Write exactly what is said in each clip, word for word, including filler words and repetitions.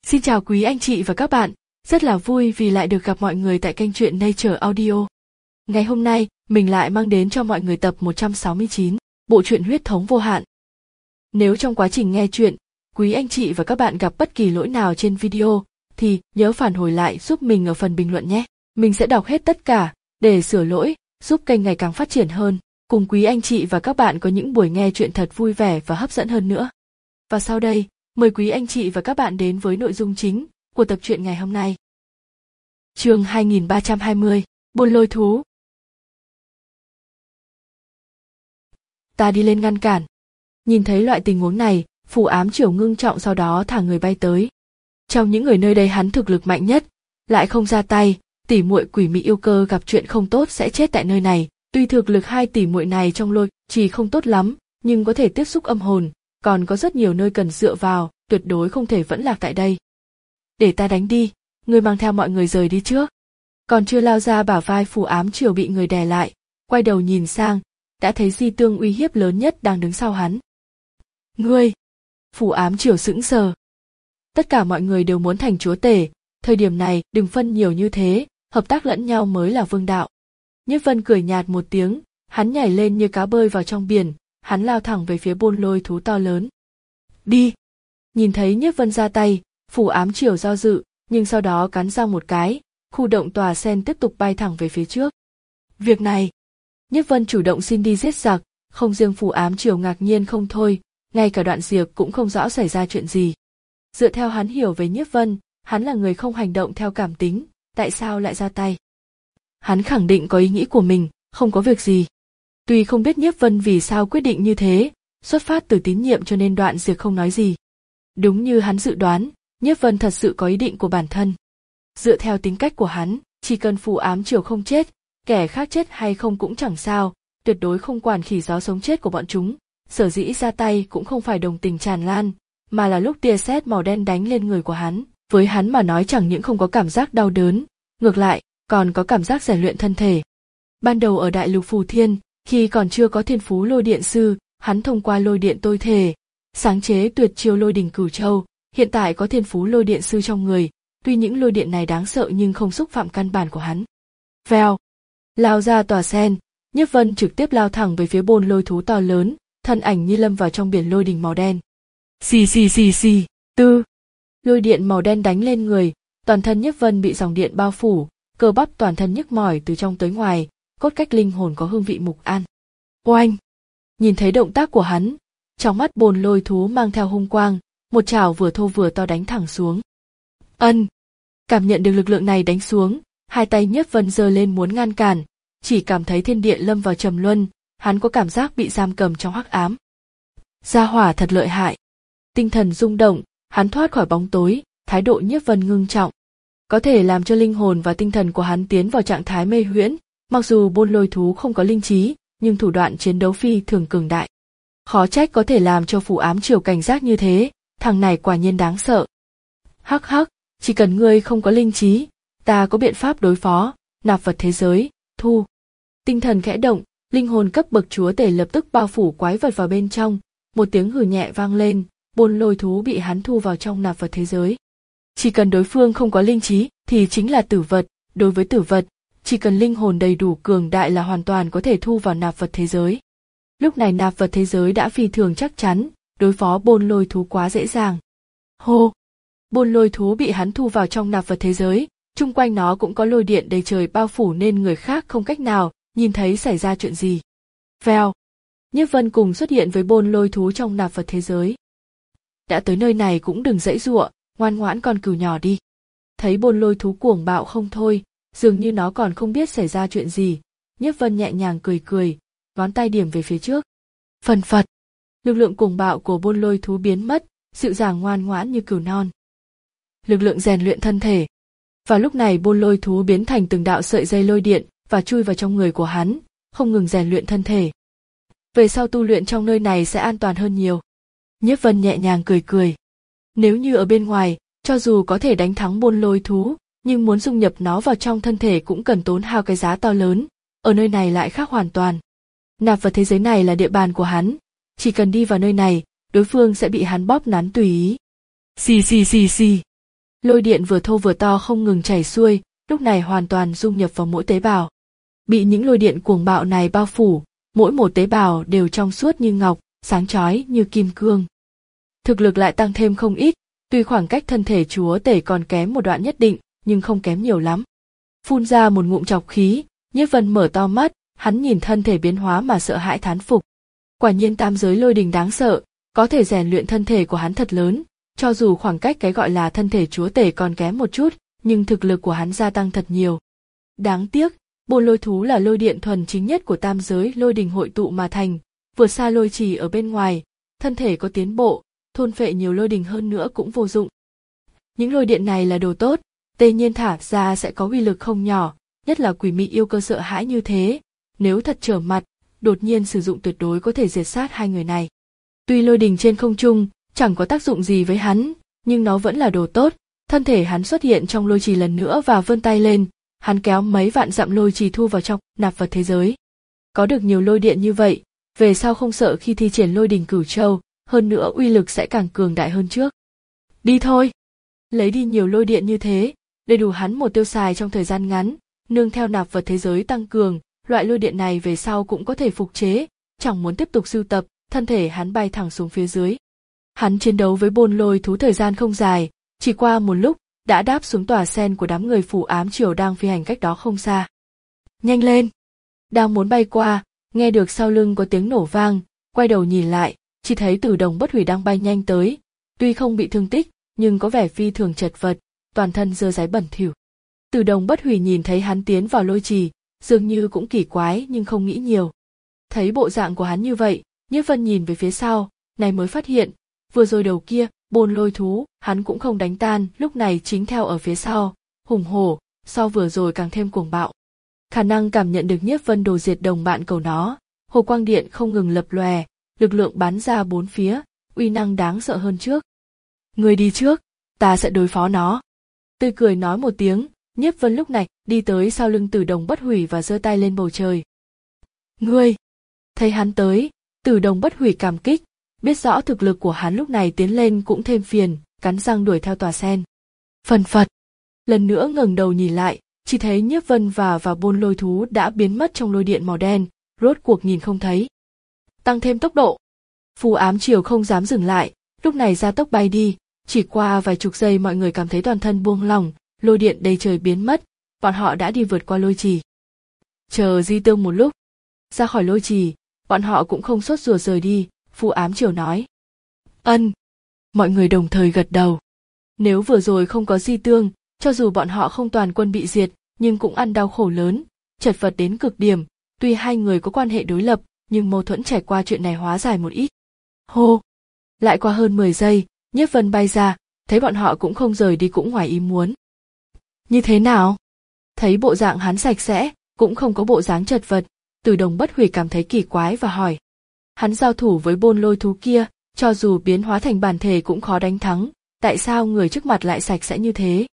Xin chào quý anh chị và các bạn, rất là vui vì lại được gặp mọi người tại kênh truyện Nature Audio. Ngày hôm nay, mình lại mang đến cho mọi người tập một trăm sáu mươi chín, bộ truyện Huyết thống vô hạn. Nếu trong quá trình nghe truyện, quý anh chị và các bạn gặp bất kỳ lỗi nào trên video, thì nhớ phản hồi lại giúp mình ở phần bình luận nhé. Mình sẽ đọc hết tất cả, để sửa lỗi, giúp kênh ngày càng phát triển hơn, cùng quý anh chị và các bạn có những buổi nghe truyện thật vui vẻ và hấp dẫn hơn nữa. Và sau đây, mời quý anh chị và các bạn đến với nội dung chính của tập truyện ngày hôm nay. Chương hai nghìn ba trăm hai mươi, Buôn lôi thú. Ta đi lên ngăn cản. Nhìn thấy loại tình huống này, Phù Ám Triều ngưng trọng sau đó thả người bay tới. Trong những người nơi đây hắn thực lực mạnh nhất, lại không ra tay, tỷ muội Quỷ Mị Yêu Cơ gặp chuyện không tốt sẽ chết tại nơi này. Tuy thực lực hai tỷ muội này trong lôi chỉ không tốt lắm, nhưng có thể tiếp xúc âm hồn, còn có rất nhiều nơi cần dựa vào, tuyệt đối không thể vẫn lạc tại đây. Để ta đánh đi, ngươi mang theo mọi người rời đi trước. Còn chưa lao ra bả vai Phù Ám Triều bị người đè lại, quay đầu nhìn sang, đã thấy Di Tương uy hiếp lớn nhất đang đứng sau hắn. Ngươi! Phù Ám Triều sững sờ. Tất cả mọi người đều muốn thành chúa tể, thời điểm này đừng phân nhiều như thế, hợp tác lẫn nhau mới là vương đạo. Nhiếp Vân cười nhạt một tiếng, hắn nhảy lên như cá bơi vào trong biển, hắn lao thẳng về phía buôn lôi thú to lớn. Đi! Nhìn thấy Nhiếp Vân ra tay, Phù Ám Triều do dự, nhưng sau đó cắn răng một cái, khu động tòa sen tiếp tục bay thẳng về phía trước. Việc này, Nhiếp Vân chủ động xin đi giết giặc, không riêng Phù Ám Triều ngạc nhiên không thôi, ngay cả Đoạn Diệp cũng không rõ xảy ra chuyện gì. Dựa theo hắn hiểu về Nhiếp Vân, hắn là người không hành động theo cảm tính, tại sao lại ra tay? Hắn khẳng định có ý nghĩ của mình, không có việc gì. Tuy không biết Nhiếp Vân vì sao quyết định như thế, xuất phát từ tín nhiệm cho nên Đoạn Diệp không nói gì. Đúng như hắn dự đoán, Nhiếp Vân thật sự có ý định của bản thân. Dựa theo tính cách của hắn, chỉ cần Phù Ám Triều không chết, kẻ khác chết hay không cũng chẳng sao, tuyệt đối không quản khỉ gió sống chết của bọn chúng. Sở dĩ ra tay cũng không phải đồng tình tràn lan, mà là lúc tia sét màu đen đánh lên người của hắn, với hắn mà nói chẳng những không có cảm giác đau đớn, ngược lại, còn có cảm giác rèn luyện thân thể. Ban đầu ở Đại Lục Phù Thiên, khi còn chưa có thiên phú lôi điện sư, hắn thông qua lôi điện tôi thể, sáng chế tuyệt chiêu lôi đỉnh cửu châu, hiện tại có thiên phú lôi điện sư trong người, tuy những lôi điện này đáng sợ nhưng không xúc phạm căn bản của hắn. Vèo, lao ra tòa sen, Nhiếp Vân trực tiếp lao thẳng về phía buôn lôi thú to lớn, thân ảnh như lâm vào trong biển lôi đình màu đen. Xì xì xì xì, tư, lôi điện màu đen đánh lên người, toàn thân Nhiếp Vân bị dòng điện bao phủ, cơ bắp toàn thân nhức mỏi từ trong tới ngoài, cốt cách linh hồn có hương vị mục an. Oanh! Nhìn thấy động tác của hắn, trong mắt buôn lôi thú mang theo hung quang, một chảo vừa thô vừa to đánh thẳng xuống. Ân! Cảm nhận được lực lượng này đánh xuống, hai tay Nhiếp Vân giơ lên muốn ngăn cản, chỉ cảm thấy thiên địa lâm vào trầm luân, hắn có cảm giác bị giam cầm trong hắc ám. Gia hỏa thật lợi hại. Tinh thần rung động, hắn thoát khỏi bóng tối, thái độ Nhiếp Vân ngưng trọng. Có thể làm cho linh hồn và tinh thần của hắn tiến vào trạng thái mê huyễn, mặc dù buôn lôi thú không có linh trí, nhưng thủ đoạn chiến đấu phi thường cường đại. Khó trách có thể làm cho Phù Ám Triều cảnh giác như thế, thằng này quả nhiên đáng sợ. Hắc hắc, chỉ cần ngươi không có linh trí, ta có biện pháp đối phó, nạp vật thế giới, thu. Tinh thần khẽ động, linh hồn cấp bậc chúa tể lập tức bao phủ quái vật vào bên trong, một tiếng hừ nhẹ vang lên, buôn lôi thú bị hắn thu vào trong nạp vật thế giới. Chỉ cần đối phương không có linh trí thì chính là tử vật, đối với tử vật, chỉ cần linh hồn đầy đủ cường đại là hoàn toàn có thể thu vào nạp vật thế giới. Lúc này nạp vật thế giới đã phi thường chắc chắn, đối phó buôn lôi thú quá dễ dàng. Hô! Buôn lôi thú bị hắn thu vào trong nạp vật thế giới, chung quanh nó cũng có lôi điện đầy trời bao phủ nên người khác không cách nào nhìn thấy xảy ra chuyện gì. Vèo! Nhiếp Vân cùng xuất hiện với buôn lôi thú trong nạp vật thế giới. Đã tới nơi này cũng đừng dãy giụa, ngoan ngoãn con cừu nhỏ đi. Thấy buôn lôi thú cuồng bạo không thôi, dường như nó còn không biết xảy ra chuyện gì, Nhiếp Vân nhẹ nhàng cười cười, ngón tay điểm về phía trước. Phần phật, lực lượng cuồng bạo của buôn lôi thú biến mất, dịu dàng ngoan ngoãn như cừu non. Lực lượng rèn luyện thân thể. Vào lúc này buôn lôi thú biến thành từng đạo sợi dây lôi điện và chui vào trong người của hắn, không ngừng rèn luyện thân thể. Về sau tu luyện trong nơi này sẽ an toàn hơn nhiều. Nhiếp Vân nhẹ nhàng cười cười. Nếu như ở bên ngoài, cho dù có thể đánh thắng buôn lôi thú, nhưng muốn dung nhập nó vào trong thân thể cũng cần tốn hao cái giá to lớn, ở nơi này lại khác hoàn toàn. Nạp vật thế giới này là địa bàn của hắn, chỉ cần đi vào nơi này, đối phương sẽ bị hắn bóp nắn tùy ý. Xì xì xì xì. Lôi điện vừa thô vừa to không ngừng chảy xuôi, lúc này hoàn toàn dung nhập vào mỗi tế bào. Bị những lôi điện cuồng bạo này bao phủ, mỗi một tế bào đều trong suốt như ngọc, sáng chói như kim cương. Thực lực lại tăng thêm không ít, tuy khoảng cách thân thể chúa tể còn kém một đoạn nhất định, nhưng không kém nhiều lắm. Phun ra một ngụm trọc khí, Nhiếp Vân mở to mắt, hắn nhìn thân thể biến hóa mà sợ hãi thán phục. Quả nhiên tam giới lôi đình đáng sợ, có thể rèn luyện thân thể của hắn thật lớn, cho dù khoảng cách cái gọi là thân thể chúa tể còn kém một chút, nhưng thực lực của hắn gia tăng thật nhiều. Đáng tiếc, bôn lôi thú là lôi điện thuần chính nhất của tam giới lôi đình hội tụ mà thành, vượt xa lôi trì ở bên ngoài, thân thể có tiến bộ, thôn phệ nhiều lôi đình hơn nữa cũng vô dụng. Những lôi điện này là đồ tốt, tê nhiên thả ra sẽ có uy lực không nhỏ, nhất là quỷ mị yêu cơ sợ hãi như thế, nếu thật trở mặt, đột nhiên sử dụng tuyệt đối có thể diệt sát hai người này. Tuy lôi đình trên không trung chẳng có tác dụng gì với hắn, nhưng nó vẫn là đồ tốt. Thân thể hắn xuất hiện trong lôi trì lần nữa và vươn tay lên, hắn kéo mấy vạn dặm lôi trì thu vào trong, nạp vào thế giới. Có được nhiều lôi điện như vậy, về sau không sợ khi thi triển lôi đình cửu châu, hơn nữa uy lực sẽ càng cường đại hơn trước. Đi thôi! Lấy đi nhiều lôi điện như thế, đầy đủ hắn một tiêu xài trong thời gian ngắn, nương theo nạp vật thế giới tăng cường, loại lôi điện này về sau cũng có thể phục chế, chẳng muốn tiếp tục sưu tập, thân thể hắn bay thẳng xuống phía dưới. Hắn chiến đấu với bôn lôi thú thời gian không dài, chỉ qua một lúc, đã đáp xuống tòa sen của đám người phủ ám triều đang phi hành cách đó không xa. Nhanh lên! Đang muốn bay qua, nghe được sau lưng có tiếng nổ vang, quay đầu nhìn lại, chỉ thấy Tử Đồng Bất Hủy đang bay nhanh tới, tuy không bị thương tích, nhưng có vẻ phi thường chật vật, toàn thân dơ dáy bẩn thỉu. Tử Đồng Bất Hủy nhìn thấy hắn tiến vào lôi trì, dường như cũng kỳ quái nhưng không nghĩ nhiều. Thấy bộ dạng của hắn như vậy, Nhiếp Vân nhìn về phía sau, này mới phát hiện, vừa rồi đầu kia, bôn lôi thú, hắn cũng không đánh tan, lúc này chính theo ở phía sau, hùng hổ, so vừa rồi càng thêm cuồng bạo. Khả năng cảm nhận được Nhiếp Vân đồ diệt đồng bạn cầu nó, hồ quang điện không ngừng lập lòe, lực lượng bắn ra bốn phía, uy năng đáng sợ hơn trước. Người đi trước, ta sẽ đối phó nó. Tươi cười nói một tiếng, Nhiếp Vân lúc này đi tới sau lưng Tử Đồng Bất Hủy và giơ tay lên bầu trời. Ngươi! Thấy hắn tới, Tử Đồng Bất Hủy cảm kích, biết rõ thực lực của hắn lúc này tiến lên cũng thêm phiền, cắn răng đuổi theo tòa sen. Phần phật! Lần nữa ngẩng đầu nhìn lại, chỉ thấy Nhiếp Vân và và bôn lôi thú đã biến mất trong lôi điện màu đen, rốt cuộc nhìn không thấy. Tăng thêm tốc độ. Phù ám triều không dám dừng lại, lúc này ra tốc bay đi, chỉ qua vài chục giây mọi người cảm thấy toàn thân buông lỏng, lôi điện đầy trời biến mất, bọn họ đã đi vượt qua lôi trì. Chờ di tương một lúc, ra khỏi lôi trì, bọn họ cũng không sốt ruột rời đi, Phù ám triều nói. Ân. Mọi người đồng thời gật đầu. Nếu vừa rồi không có di tương, cho dù bọn họ không toàn quân bị diệt, nhưng cũng ăn đau khổ lớn, chật vật đến cực điểm, tuy hai người có quan hệ đối lập, nhưng mâu thuẫn trải qua chuyện này hóa giải một ít. Hô! Lại qua hơn mười giây, Nhiếp Vân bay ra, thấy bọn họ cũng không rời đi cũng ngoài ý muốn. Như thế nào? Thấy bộ dạng hắn sạch sẽ, cũng không có bộ dáng chật vật, Tử Đồng Bất Hủy cảm thấy kỳ quái và hỏi. Hắn giao thủ với bôn lôi thú kia, cho dù biến hóa thành bản thể cũng khó đánh thắng, tại sao người trước mặt lại sạch sẽ như thế?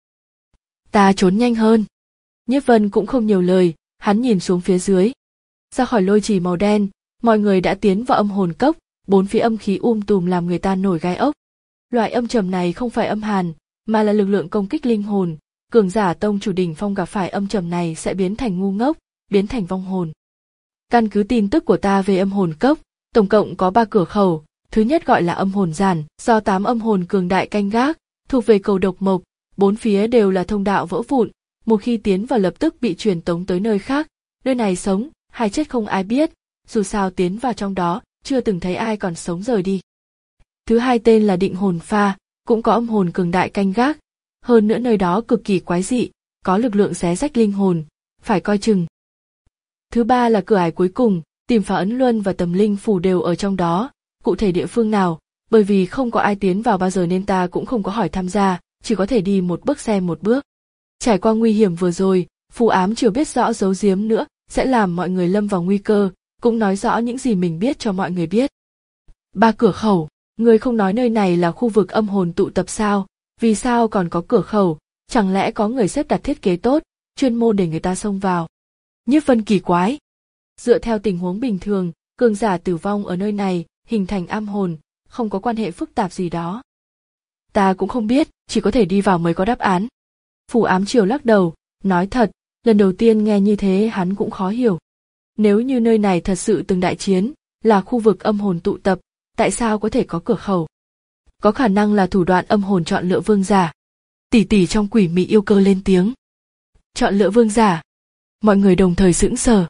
Ta trốn nhanh hơn. Nhiếp Vân cũng không nhiều lời, hắn nhìn xuống phía dưới. Ra khỏi lôi trì màu đen, mọi người đã tiến vào âm hồn cốc, bốn phía âm khí um tùm làm người ta nổi gai ốc. Loại âm trầm này không phải âm hàn, mà là lực lượng công kích linh hồn, cường giả tông chủ đỉnh phong gặp phải âm trầm này sẽ biến thành ngu ngốc, biến thành vong hồn. Căn cứ tin tức của ta về âm hồn cốc, tổng cộng có ba cửa khẩu, thứ nhất gọi là âm hồn giản, do tám âm hồn cường đại canh gác, thuộc về cầu độc mộc, bốn phía đều là thông đạo vỡ vụn, một khi tiến vào lập tức bị truyền tống tới nơi khác, nơi này sống, hay chết không ai biết, dù sao tiến vào trong đó, chưa từng thấy ai còn sống rời đi. Thứ hai tên là định hồn pha, cũng có âm hồn cường đại canh gác, hơn nữa nơi đó cực kỳ quái dị, có lực lượng xé rách linh hồn, phải coi chừng. Thứ ba là cửa ải cuối cùng, tìm phá ấn luân và tầm linh phủ đều ở trong đó, cụ thể địa phương nào, bởi vì không có ai tiến vào bao giờ nên ta cũng không có hỏi tham gia, chỉ có thể đi một bước xem một bước. Trải qua nguy hiểm vừa rồi, Phù ám triều biết rõ giấu giếm nữa, sẽ làm mọi người lâm vào nguy cơ, cũng nói rõ những gì mình biết cho mọi người biết. Ba cửa khẩu, người không nói nơi này là khu vực âm hồn tụ tập sao, vì sao còn có cửa khẩu, chẳng lẽ có người xếp đặt thiết kế tốt, chuyên môn để người ta xông vào. Nhiếp Vân kỳ quái. Dựa theo tình huống bình thường, cường giả tử vong ở nơi này, hình thành âm hồn, không có quan hệ phức tạp gì đó. Ta cũng không biết, chỉ có thể đi vào mới có đáp án. Phù Ám Triều lắc đầu, nói thật, lần đầu tiên nghe như thế hắn cũng khó hiểu. Nếu như nơi này thật sự từng đại chiến, là khu vực âm hồn tụ tập, tại sao có thể có cửa khẩu? Có khả năng là thủ đoạn âm hồn chọn lựa vương giả. Tỷ tỷ trong quỷ mị yêu cơ lên tiếng. Chọn lựa vương giả. Mọi người đồng thời sững sờ.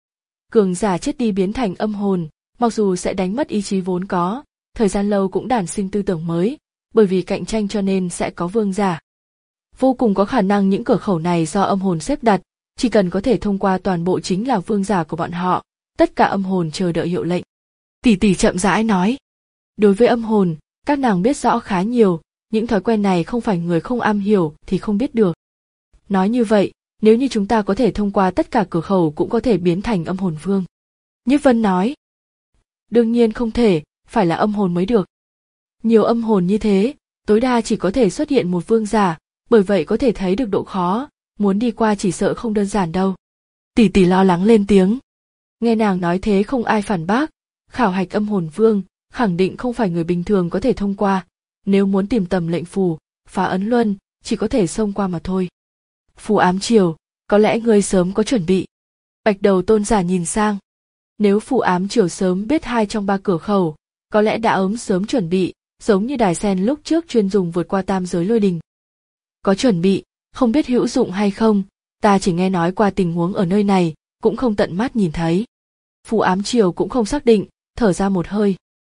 Cường giả chết đi biến thành âm hồn, mặc dù sẽ đánh mất ý chí vốn có, thời gian lâu cũng đản sinh tư tưởng mới, bởi vì cạnh tranh cho nên sẽ có vương giả. Vô cùng có khả năng những cửa khẩu này do âm hồn xếp đặt, chỉ cần có thể thông qua toàn bộ chính là vương giả của bọn họ, tất cả âm hồn chờ đợi hiệu lệnh. Tỷ tỷ chậm rãi nói. Đối với âm hồn, các nàng biết rõ khá nhiều, những thói quen này không phải người không am hiểu thì không biết được. Nói như vậy, nếu như chúng ta có thể thông qua tất cả cửa khẩu cũng có thể biến thành âm hồn vương. Nhiếp Vân nói. Đương nhiên không thể, phải là âm hồn mới được. Nhiều âm hồn như thế, tối đa chỉ có thể xuất hiện một vương giả, bởi vậy có thể thấy được độ khó, muốn đi qua chỉ sợ không đơn giản đâu. Tỷ tỷ lo lắng lên tiếng. Nghe nàng nói thế không ai phản bác, khảo hạch âm hồn vương, khẳng định không phải người bình thường có thể thông qua, nếu muốn tìm tầm lệnh phù, phá ấn luân, chỉ có thể xông qua mà thôi. Phù Ám Triều, có lẽ ngươi sớm có chuẩn bị. Bạch Đầu Tôn giả nhìn sang. Nếu Phù Ám Triều sớm biết hai trong ba cửa khẩu, có lẽ đã ấm sớm chuẩn bị, giống như đài sen lúc trước chuyên dùng vượt qua tam giới lôi đình. Có chuẩn bị, không biết hữu dụng hay không, ta chỉ nghe nói qua tình huống ở nơi này, cũng không tận mắt nhìn thấy. Phù Ám Triều cũng không xác định, thở ra một hơi.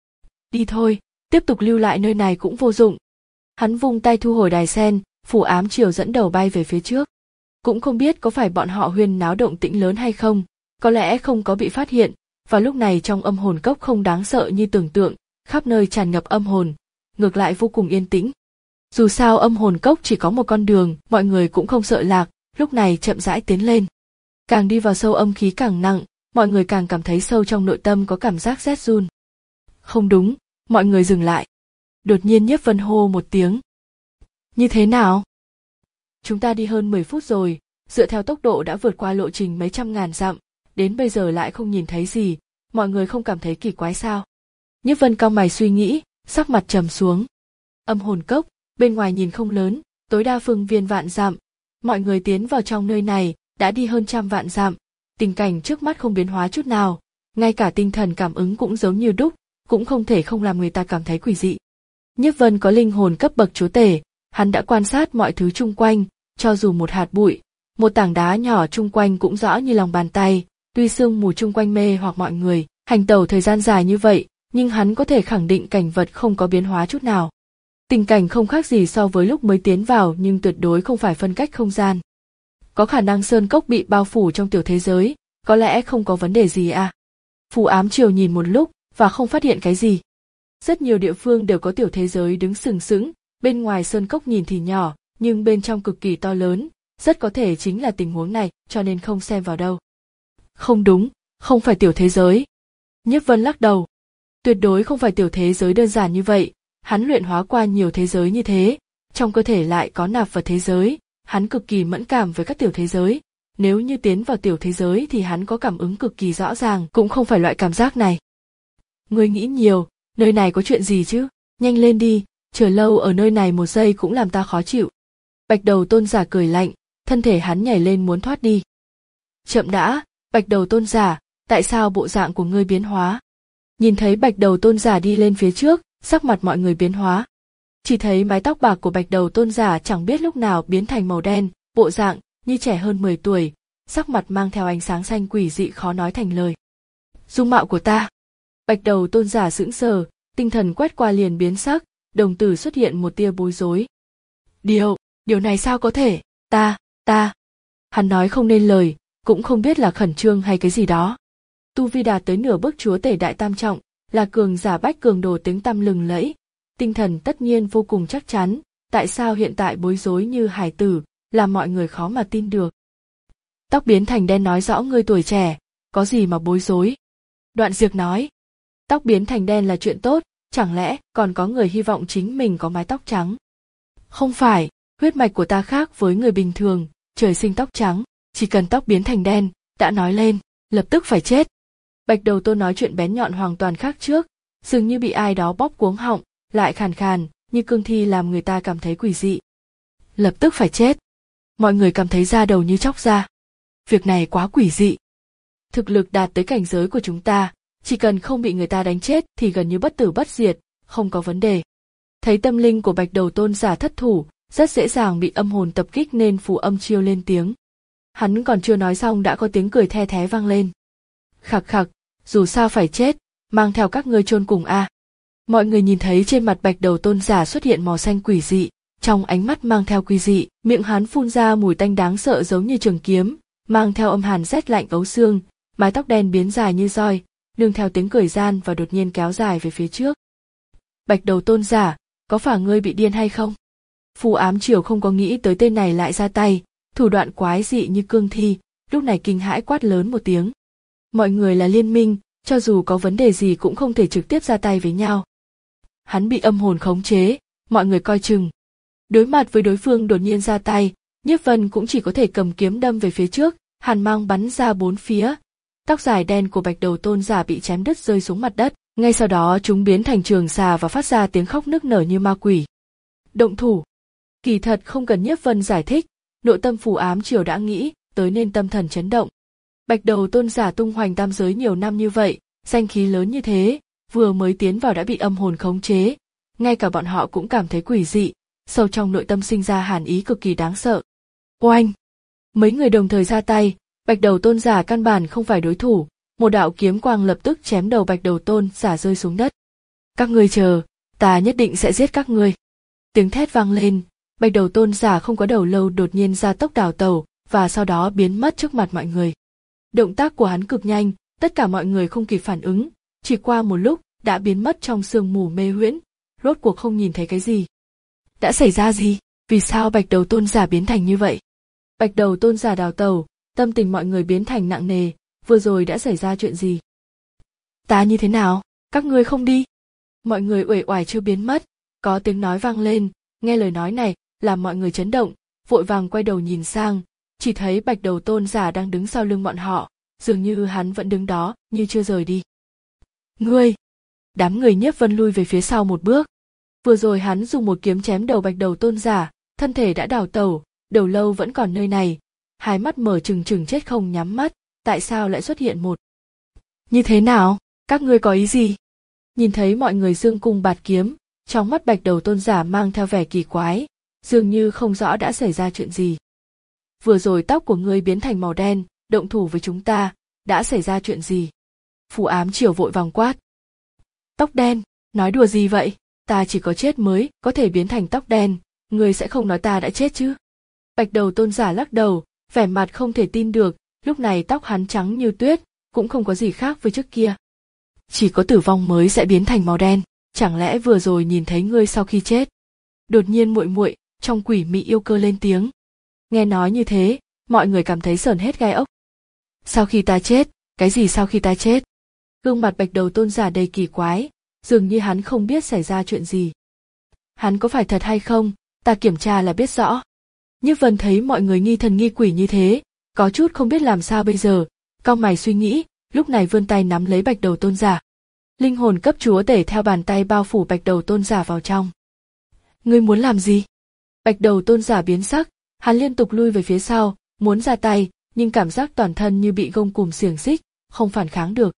Đi thôi, tiếp tục lưu lại nơi này cũng vô dụng. Hắn vung tay thu hồi đài sen, Phù Ám Triều dẫn đầu bay về phía trước. Cũng không biết có phải bọn họ huyên náo động tĩnh lớn hay không, có lẽ không có bị phát hiện, và lúc này trong âm hồn cốc không đáng sợ như tưởng tượng, khắp nơi tràn ngập âm hồn, ngược lại vô cùng yên tĩnh. Dù sao âm hồn cốc chỉ có một con đường, mọi người cũng không sợ lạc, lúc này chậm rãi tiến lên. Càng đi vào sâu âm khí càng nặng, mọi người càng cảm thấy sâu trong nội tâm có cảm giác rét run. Không đúng, mọi người dừng lại. Đột nhiên Nhiếp Vân hô một tiếng. Như thế nào? Chúng ta đi hơn mười phút rồi, dựa theo tốc độ đã vượt qua lộ trình mấy trăm ngàn dặm, đến bây giờ lại không nhìn thấy gì, mọi người không cảm thấy kỳ quái sao? Nhiếp Vân cau mày suy nghĩ, sắc mặt trầm xuống. Âm hồn cốc, bên ngoài nhìn không lớn, tối đa phương viên vạn dặm, mọi người tiến vào trong nơi này, đã đi hơn trăm vạn dặm, tình cảnh trước mắt không biến hóa chút nào, ngay cả tinh thần cảm ứng cũng giống như đúc, cũng không thể không làm người ta cảm thấy quỷ dị. Nhiếp Vân có linh hồn cấp bậc chúa tể, hắn đã quan sát mọi thứ chung quanh, cho dù một hạt bụi, một tảng đá nhỏ chung quanh cũng rõ như lòng bàn tay, tuy sương mù chung quanh mê hoặc mọi người, hành tẩu thời gian dài như vậy, nhưng hắn có thể khẳng định cảnh vật không có biến hóa chút nào. Tình cảnh không khác gì so với lúc mới tiến vào nhưng tuyệt đối không phải phân cách không gian. Có khả năng sơn cốc bị bao phủ trong tiểu thế giới, có lẽ không có vấn đề gì à. Phù Ám Triều nhìn một lúc và không phát hiện cái gì. Rất nhiều địa phương đều có tiểu thế giới đứng sừng sững, bên ngoài sơn cốc nhìn thì nhỏ, nhưng bên trong cực kỳ to lớn, rất có thể chính là tình huống này, cho nên không xem vào đâu. Không đúng, không phải tiểu thế giới. Nhiếp Vân lắc đầu. Tuyệt đối không phải tiểu thế giới đơn giản như vậy, hắn luyện hóa qua nhiều thế giới như thế, trong cơ thể lại có nạp vào thế giới, hắn cực kỳ mẫn cảm với các tiểu thế giới. Nếu như tiến vào tiểu thế giới thì hắn có cảm ứng cực kỳ rõ ràng, cũng không phải loại cảm giác này. Ngươi nghĩ nhiều, nơi này có chuyện gì chứ? Nhanh lên đi, chờ lâu ở nơi này một giây cũng làm ta khó chịu. Bạch Đầu Tôn giả cười lạnh, thân thể hắn nhảy lên muốn thoát đi. Chậm đã, Bạch Đầu Tôn giả, tại sao bộ dạng của ngươi biến hóa? Nhìn thấy Bạch Đầu Tôn giả đi lên phía trước, sắc mặt mọi người biến hóa. Chỉ thấy mái tóc bạc của Bạch Đầu Tôn giả chẳng biết lúc nào biến thành màu đen, bộ dạng như trẻ hơn mười tuổi, sắc mặt mang theo ánh sáng xanh quỷ dị khó nói thành lời. Dung mạo của ta. Bạch Đầu Tôn giả sững sờ, tinh thần quét qua liền biến sắc, đồng tử xuất hiện một tia bối rối. Điều, điều này sao có thể, ta, ta. Hắn nói không nên lời, cũng không biết là khẩn trương hay cái gì đó. Tu vi đạt tới nửa bước chúa tể đại tam trọng, là cường giả bách cường đồ tiếng tăm lừng lẫy, tinh thần tất nhiên vô cùng chắc chắn, tại sao hiện tại bối rối như hải tử, làm mọi người khó mà tin được. Tóc biến thành đen nói rõ ngươi tuổi trẻ, có gì mà bối rối. Đoạn Diệp nói, tóc biến thành đen là chuyện tốt, chẳng lẽ còn có người hy vọng chính mình có mái tóc trắng. Không phải, huyết mạch của ta khác với người bình thường, trời sinh tóc trắng, chỉ cần tóc biến thành đen, đã nói lên, lập tức phải chết. Bạch Đầu Tôn nói chuyện bén nhọn hoàn toàn khác trước, dường như bị ai đó bóp cuống họng, lại khàn khàn, như cương thi làm người ta cảm thấy quỷ dị. Lập tức phải chết. Mọi người cảm thấy da đầu như chóc ra. Việc này quá quỷ dị. Thực lực đạt tới cảnh giới của chúng ta, chỉ cần không bị người ta đánh chết thì gần như bất tử bất diệt, không có vấn đề. Thấy tâm linh của Bạch Đầu Tôn giả thất thủ, rất dễ dàng bị âm hồn tập kích nên Phù Âm Chiêu lên tiếng. Hắn còn chưa nói xong đã có tiếng cười the thé vang lên. Khặc khặc, dù sao phải chết, mang theo các ngươi chôn cùng a. À. Mọi người nhìn thấy trên mặt Bạch Đầu Tôn giả xuất hiện màu xanh quỷ dị, trong ánh mắt mang theo quỷ dị, miệng hắn phun ra mùi tanh đáng sợ giống như trường kiếm, mang theo âm hàn rét lạnh ấu xương, mái tóc đen biến dài như roi, nương theo tiếng cười gian và đột nhiên kéo dài về phía trước. Bạch Đầu Tôn giả, có phải ngươi bị điên hay không? Phù Ám Triều không có nghĩ tới tên này lại ra tay, thủ đoạn quái dị như cương thi, lúc này kinh hãi quát lớn một tiếng. Mọi người là liên minh, cho dù có vấn đề gì cũng không thể trực tiếp ra tay với nhau. Hắn bị âm hồn khống chế, mọi người coi chừng. Đối mặt với đối phương đột nhiên ra tay, Nhiếp Vân cũng chỉ có thể cầm kiếm đâm về phía trước, hàn mang bắn ra bốn phía. Tóc dài đen của Bạch Đầu Tôn giả bị chém đứt rơi xuống mặt đất, ngay sau đó chúng biến thành trường xà và phát ra tiếng khóc nức nở như ma quỷ. Động thủ. Kỳ thật không cần Nhiếp Vân giải thích, nội tâm Phù Ám Triều đã nghĩ tới nên tâm thần chấn động. Bạch Đầu Tôn giả tung hoành tam giới nhiều năm như vậy, danh khí lớn như thế, vừa mới tiến vào đã bị âm hồn khống chế, ngay cả bọn họ cũng cảm thấy quỷ dị, sâu trong nội tâm sinh ra hàn ý cực kỳ đáng sợ. Oanh! Mấy người đồng thời ra tay, Bạch Đầu Tôn giả căn bản không phải đối thủ, một đạo kiếm quang lập tức chém đầu Bạch Đầu Tôn giả rơi xuống đất. Các ngươi chờ, ta nhất định sẽ giết các ngươi. Tiếng thét vang lên, Bạch Đầu Tôn giả không có đầu lâu đột nhiên ra tốc đào tẩu và sau đó biến mất trước mặt mọi người. Động tác của hắn cực nhanh, tất cả mọi người không kịp phản ứng, chỉ qua một lúc đã biến mất trong sương mù mê huyễn, rốt cuộc không nhìn thấy cái gì. Đã xảy ra gì? Vì sao Bạch Đầu Tôn giả biến thành như vậy? Bạch Đầu Tôn giả đào tẩu, tâm tình mọi người biến thành nặng nề, vừa rồi đã xảy ra chuyện gì? Ta như thế nào? Các ngươi không đi? Mọi người uể oải chưa biến mất, có tiếng nói vang lên, nghe lời nói này làm mọi người chấn động, vội vàng quay đầu nhìn sang, chỉ thấy Bạch Đầu Tôn giả đang đứng sau lưng bọn họ, dường như hắn vẫn đứng đó như chưa rời đi. Ngươi! Đám người Nhiếp Vân lui về phía sau một bước. Vừa rồi hắn dùng một kiếm chém đầu Bạch Đầu Tôn giả, thân thể đã đào tẩu, đầu lâu vẫn còn nơi này, hai mắt mở trừng trừng chết không nhắm mắt, tại sao lại xuất hiện một? Như thế nào? Các ngươi có ý gì? Nhìn thấy mọi người dương cung bạt kiếm, trong mắt Bạch Đầu Tôn giả mang theo vẻ kỳ quái, dường như không rõ đã xảy ra chuyện gì. Vừa rồi tóc của ngươi biến thành màu đen, động thủ với chúng ta, đã xảy ra chuyện gì? Phù Ám Triều vội vàng quát. Tóc đen, nói đùa gì vậy? Ta chỉ có chết mới có thể biến thành tóc đen, ngươi sẽ không nói ta đã chết chứ? Bạch Đầu Tôn giả lắc đầu, vẻ mặt không thể tin được, lúc này tóc hắn trắng như tuyết, cũng không có gì khác với trước kia. Chỉ có tử vong mới sẽ biến thành màu đen, chẳng lẽ vừa rồi nhìn thấy ngươi sau khi chết? Đột nhiên muội muội, trong quỷ mị yêu cơ lên tiếng. Nghe nói như thế, mọi người cảm thấy sởn hết gai ốc. Sau khi ta chết, cái gì sau khi ta chết? Gương mặt Bạch Đầu Tôn giả đầy kỳ quái, dường như hắn không biết xảy ra chuyện gì. Hắn có phải thật hay không, ta kiểm tra là biết rõ. Nhiếp Vân thấy mọi người nghi thần nghi quỷ như thế, có chút không biết làm sao bây giờ, cau mày suy nghĩ, lúc này vươn tay nắm lấy Bạch Đầu Tôn giả. Linh hồn cấp chúa tể theo bàn tay bao phủ Bạch Đầu Tôn giả vào trong. Ngươi muốn làm gì? Bạch Đầu Tôn giả biến sắc, hắn liên tục lui về phía sau, muốn ra tay, nhưng cảm giác toàn thân như bị gông cùm xiềng xích, không phản kháng được.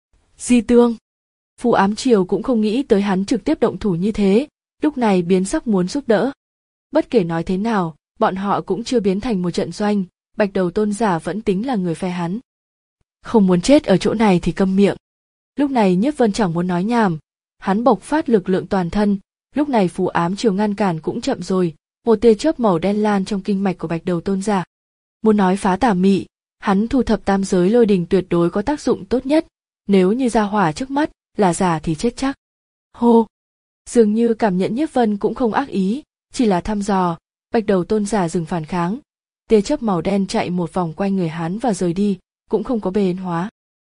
Di Tương. Phù Ám Triều cũng không nghĩ tới hắn trực tiếp động thủ như thế, lúc này biến sắc muốn giúp đỡ. Bất kể nói thế nào, bọn họ cũng chưa biến thành một trận doanh, Bạch Đầu Tôn giả vẫn tính là người phe hắn. Không muốn chết ở chỗ này thì câm miệng. Lúc này Nhiếp Vân chẳng muốn nói nhảm, hắn bộc phát lực lượng toàn thân, lúc này Phù Ám Triều ngăn cản cũng chậm rồi, một tia chớp màu đen lan trong kinh mạch của Bạch Đầu Tôn giả. Muốn nói phá tà mị, hắn thu thập tam giới lôi đình tuyệt đối có tác dụng tốt nhất, nếu như ra hỏa trước mắt là giả thì chết chắc. Hô! Dường như cảm nhận Nhiếp Vân cũng không ác ý, chỉ là thăm dò, Bạch Đầu Tôn giả dừng phản kháng. Tia chớp màu đen chạy một vòng quanh người hắn và rời đi, cũng không có biến hóa.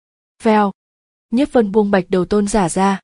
Vèo! Nhiếp Vân buông Bạch Đầu Tôn giả ra.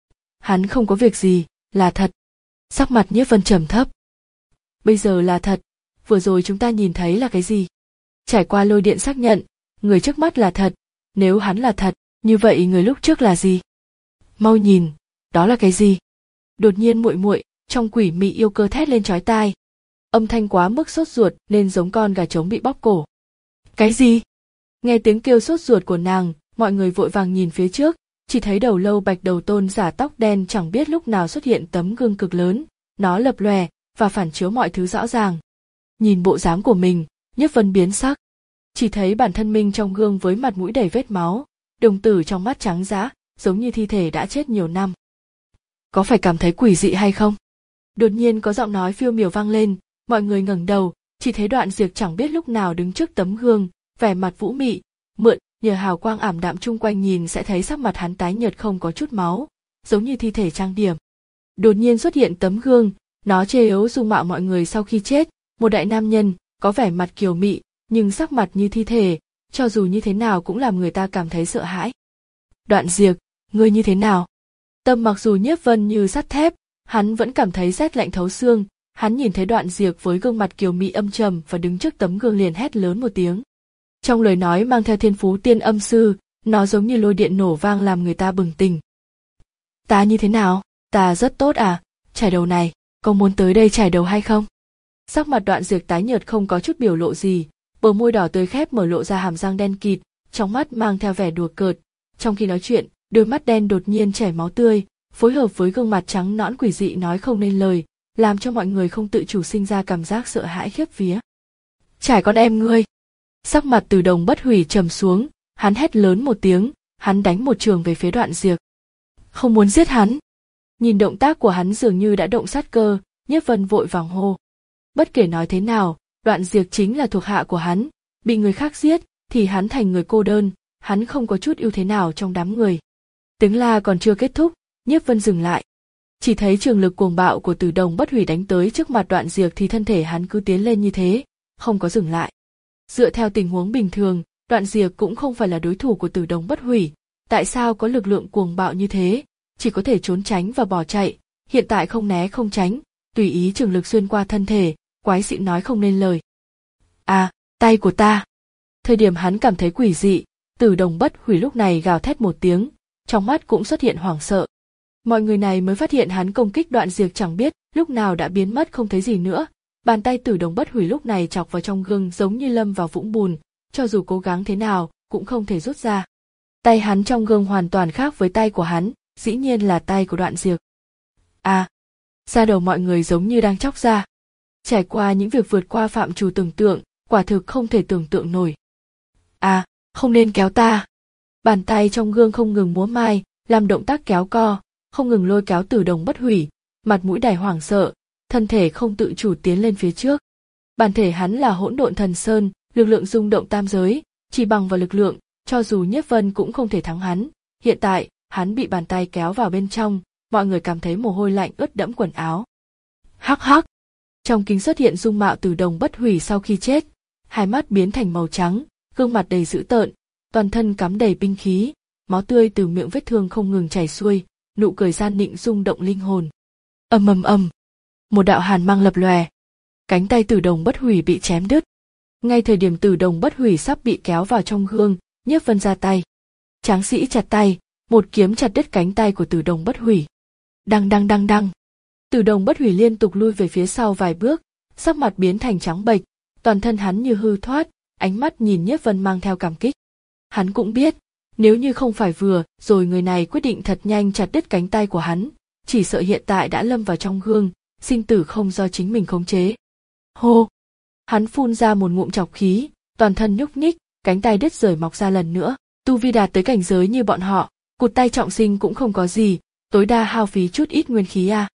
Hắn không có việc gì, là thật. Sắc mặt Nhiếp Vân trầm thấp. Bây giờ là thật, vừa rồi chúng ta nhìn thấy là cái gì? Trải qua lôi điện xác nhận, người trước mắt là thật, nếu hắn là thật, như vậy người lúc trước là gì? Mau nhìn, đó là cái gì? Đột nhiên muội muội, Trong quỷ mị yêu cơ thét lên chói tai. Âm thanh quá mức sốt ruột nên giống con gà trống bị bóp cổ. Cái gì? Nghe tiếng kêu sốt ruột của nàng, mọi người vội vàng nhìn phía trước, chỉ thấy đầu lâu bạch đầu tôn giả tóc đen chẳng biết lúc nào xuất hiện tấm gương cực lớn, nó lập lòe và phản chiếu mọi thứ rõ ràng. Nhìn bộ dáng của mình, Nhiếp Vân biến sắc. Chỉ thấy bản thân mình trong gương với mặt mũi đầy vết máu, đồng tử trong mắt trắng dã, giống như thi thể đã chết nhiều năm. Có phải cảm thấy quỷ dị hay không? Đột nhiên có giọng nói phiêu miểu vang lên, mọi người ngẩng đầu, chỉ thấy Đoạn Diệp chẳng biết lúc nào đứng trước tấm gương, vẻ mặt vũ mị, mượn, nhờ hào quang ảm đạm chung quanh nhìn sẽ thấy sắc mặt hắn tái nhợt không có chút máu, giống như thi thể trang điểm. Đột nhiên xuất hiện tấm gương, nó chê yếu dung mạo mọi người sau khi chết, một đại nam nhân, có vẻ mặt kiều mị, nhưng sắc mặt như thi thể, cho dù như thế nào cũng làm người ta cảm thấy sợ hãi. Đoạn Diệp, ngươi như thế nào? Tâm mặc dù Nhiếp Vân như sắt thép, hắn vẫn cảm thấy rét lạnh thấu xương, hắn nhìn thấy Đoạn Diệp với gương mặt kiều mị âm trầm và đứng trước tấm gương liền hét lớn một tiếng. Trong lời nói mang theo thiên phú tiên âm sư, nó giống như lôi điện nổ vang làm người ta bừng tỉnh. Ta như thế nào? Ta rất tốt à? Trải đầu này, có muốn tới đây trải đầu hay không? Sắc mặt Đoạn Diệp tái nhợt không có chút biểu lộ gì, bờ môi đỏ tươi khép mở lộ ra hàm răng đen kịt, trong mắt mang theo vẻ đùa cợt. Trong khi nói chuyện, đôi mắt đen đột nhiên chảy máu tươi, phối hợp với gương mặt trắng nõn quỷ dị nói không nên lời, làm cho mọi người không tự chủ sinh ra cảm giác sợ hãi khiếp vía. Trải con em ngươi! Sắc mặt Từ Đồng Bất Hủy trầm xuống, hắn hét lớn một tiếng, hắn đánh một trường về phía Đoạn Diệp. Không muốn giết hắn. Nhìn động tác của hắn dường như đã động sát cơ, Nhiếp Vân vội vàng hô. Bất kể nói thế nào, Đoạn Diệp chính là thuộc hạ của hắn, bị người khác giết thì hắn thành người cô đơn, hắn không có chút ưu thế nào trong đám người. Tiếng la còn chưa kết thúc, Nhiếp Vân dừng lại. Chỉ thấy trường lực cuồng bạo của Từ Đồng Bất Hủy đánh tới trước mặt Đoạn Diệp thì thân thể hắn cứ tiến lên như thế, không có dừng lại. Dựa theo tình huống bình thường, Đoạn Diệp cũng không phải là đối thủ của Từ Đồng Bất Hủy, tại sao có lực lượng cuồng bạo như thế, chỉ có thể trốn tránh và bỏ chạy, hiện tại không né không tránh, tùy ý trường lực xuyên qua thân thể, quái dị nói không nên lời. À, tay của ta! Thời điểm hắn cảm thấy quỷ dị, Từ Đồng Bất Hủy lúc này gào thét một tiếng, trong mắt cũng xuất hiện hoảng sợ. Mọi người này mới phát hiện hắn công kích Đoạn Diệp chẳng biết lúc nào đã biến mất không thấy gì nữa. Bàn tay Từ Đồng Bất Hủy lúc này chọc vào trong gương giống như lâm vào vũng bùn, cho dù cố gắng thế nào cũng không thể rút ra. Tay hắn trong gương hoàn toàn khác với tay của hắn, dĩ nhiên là tay của Đoạn Diệp. À, da đầu mọi người giống như đang chóc ra. Trải qua những việc vượt qua phạm trù tưởng tượng, quả thực không thể tưởng tượng nổi. À, không nên kéo ta. Bàn tay trong gương không ngừng múa mai, làm động tác kéo co, không ngừng lôi kéo Từ Đồng Bất Hủy, mặt mũi đầy hoảng sợ, thân thể không tự chủ tiến lên phía trước. Bản thể hắn là Hỗn Độn Thần Sơn, lực lượng rung động tam giới, chỉ bằng vào lực lượng, cho dù Nhiếp Vân cũng không thể thắng hắn. Hiện tại, hắn bị bàn tay kéo vào bên trong, mọi người cảm thấy mồ hôi lạnh ướt đẫm quần áo. Hắc hắc! Trong kính xuất hiện dung mạo Từ Đồng Bất Hủy sau khi chết, hai mắt biến thành màu trắng, gương mặt đầy dữ tợn, toàn thân cắm đầy binh khí, máu tươi từ miệng vết thương không ngừng chảy xuôi, nụ cười gian nịnh rung động linh hồn. Ầm ầm ầm, một đạo hàn mang lập lòe, cánh tay Từ Đồng Bất Hủy bị chém đứt. Ngay thời điểm Từ Đồng Bất Hủy sắp bị kéo vào trong gương, Nhiếp Vân ra tay. Tráng sĩ chặt tay, một kiếm chặt đứt cánh tay của Từ Đồng Bất Hủy. Đăng đăng đăng đăng. Từ Đồng Bất Hủy liên tục lui về phía sau vài bước, sắc mặt biến thành trắng bệch, toàn thân hắn như hư thoát, ánh mắt nhìn Nhiếp Vân mang theo cảm kích. Hắn cũng biết, nếu như không phải vừa rồi người này quyết định thật nhanh chặt đứt cánh tay của hắn, chỉ sợ hiện tại đã lâm vào trong gương, sinh tử không do chính mình khống chế. Hô! Hắn phun ra một ngụm trọc khí, toàn thân nhúc nhích, cánh tay đứt rời mọc ra lần nữa. Tu vi đạt tới cảnh giới như bọn họ, cụt tay trọng sinh cũng không có gì, tối đa hao phí chút ít nguyên khí à.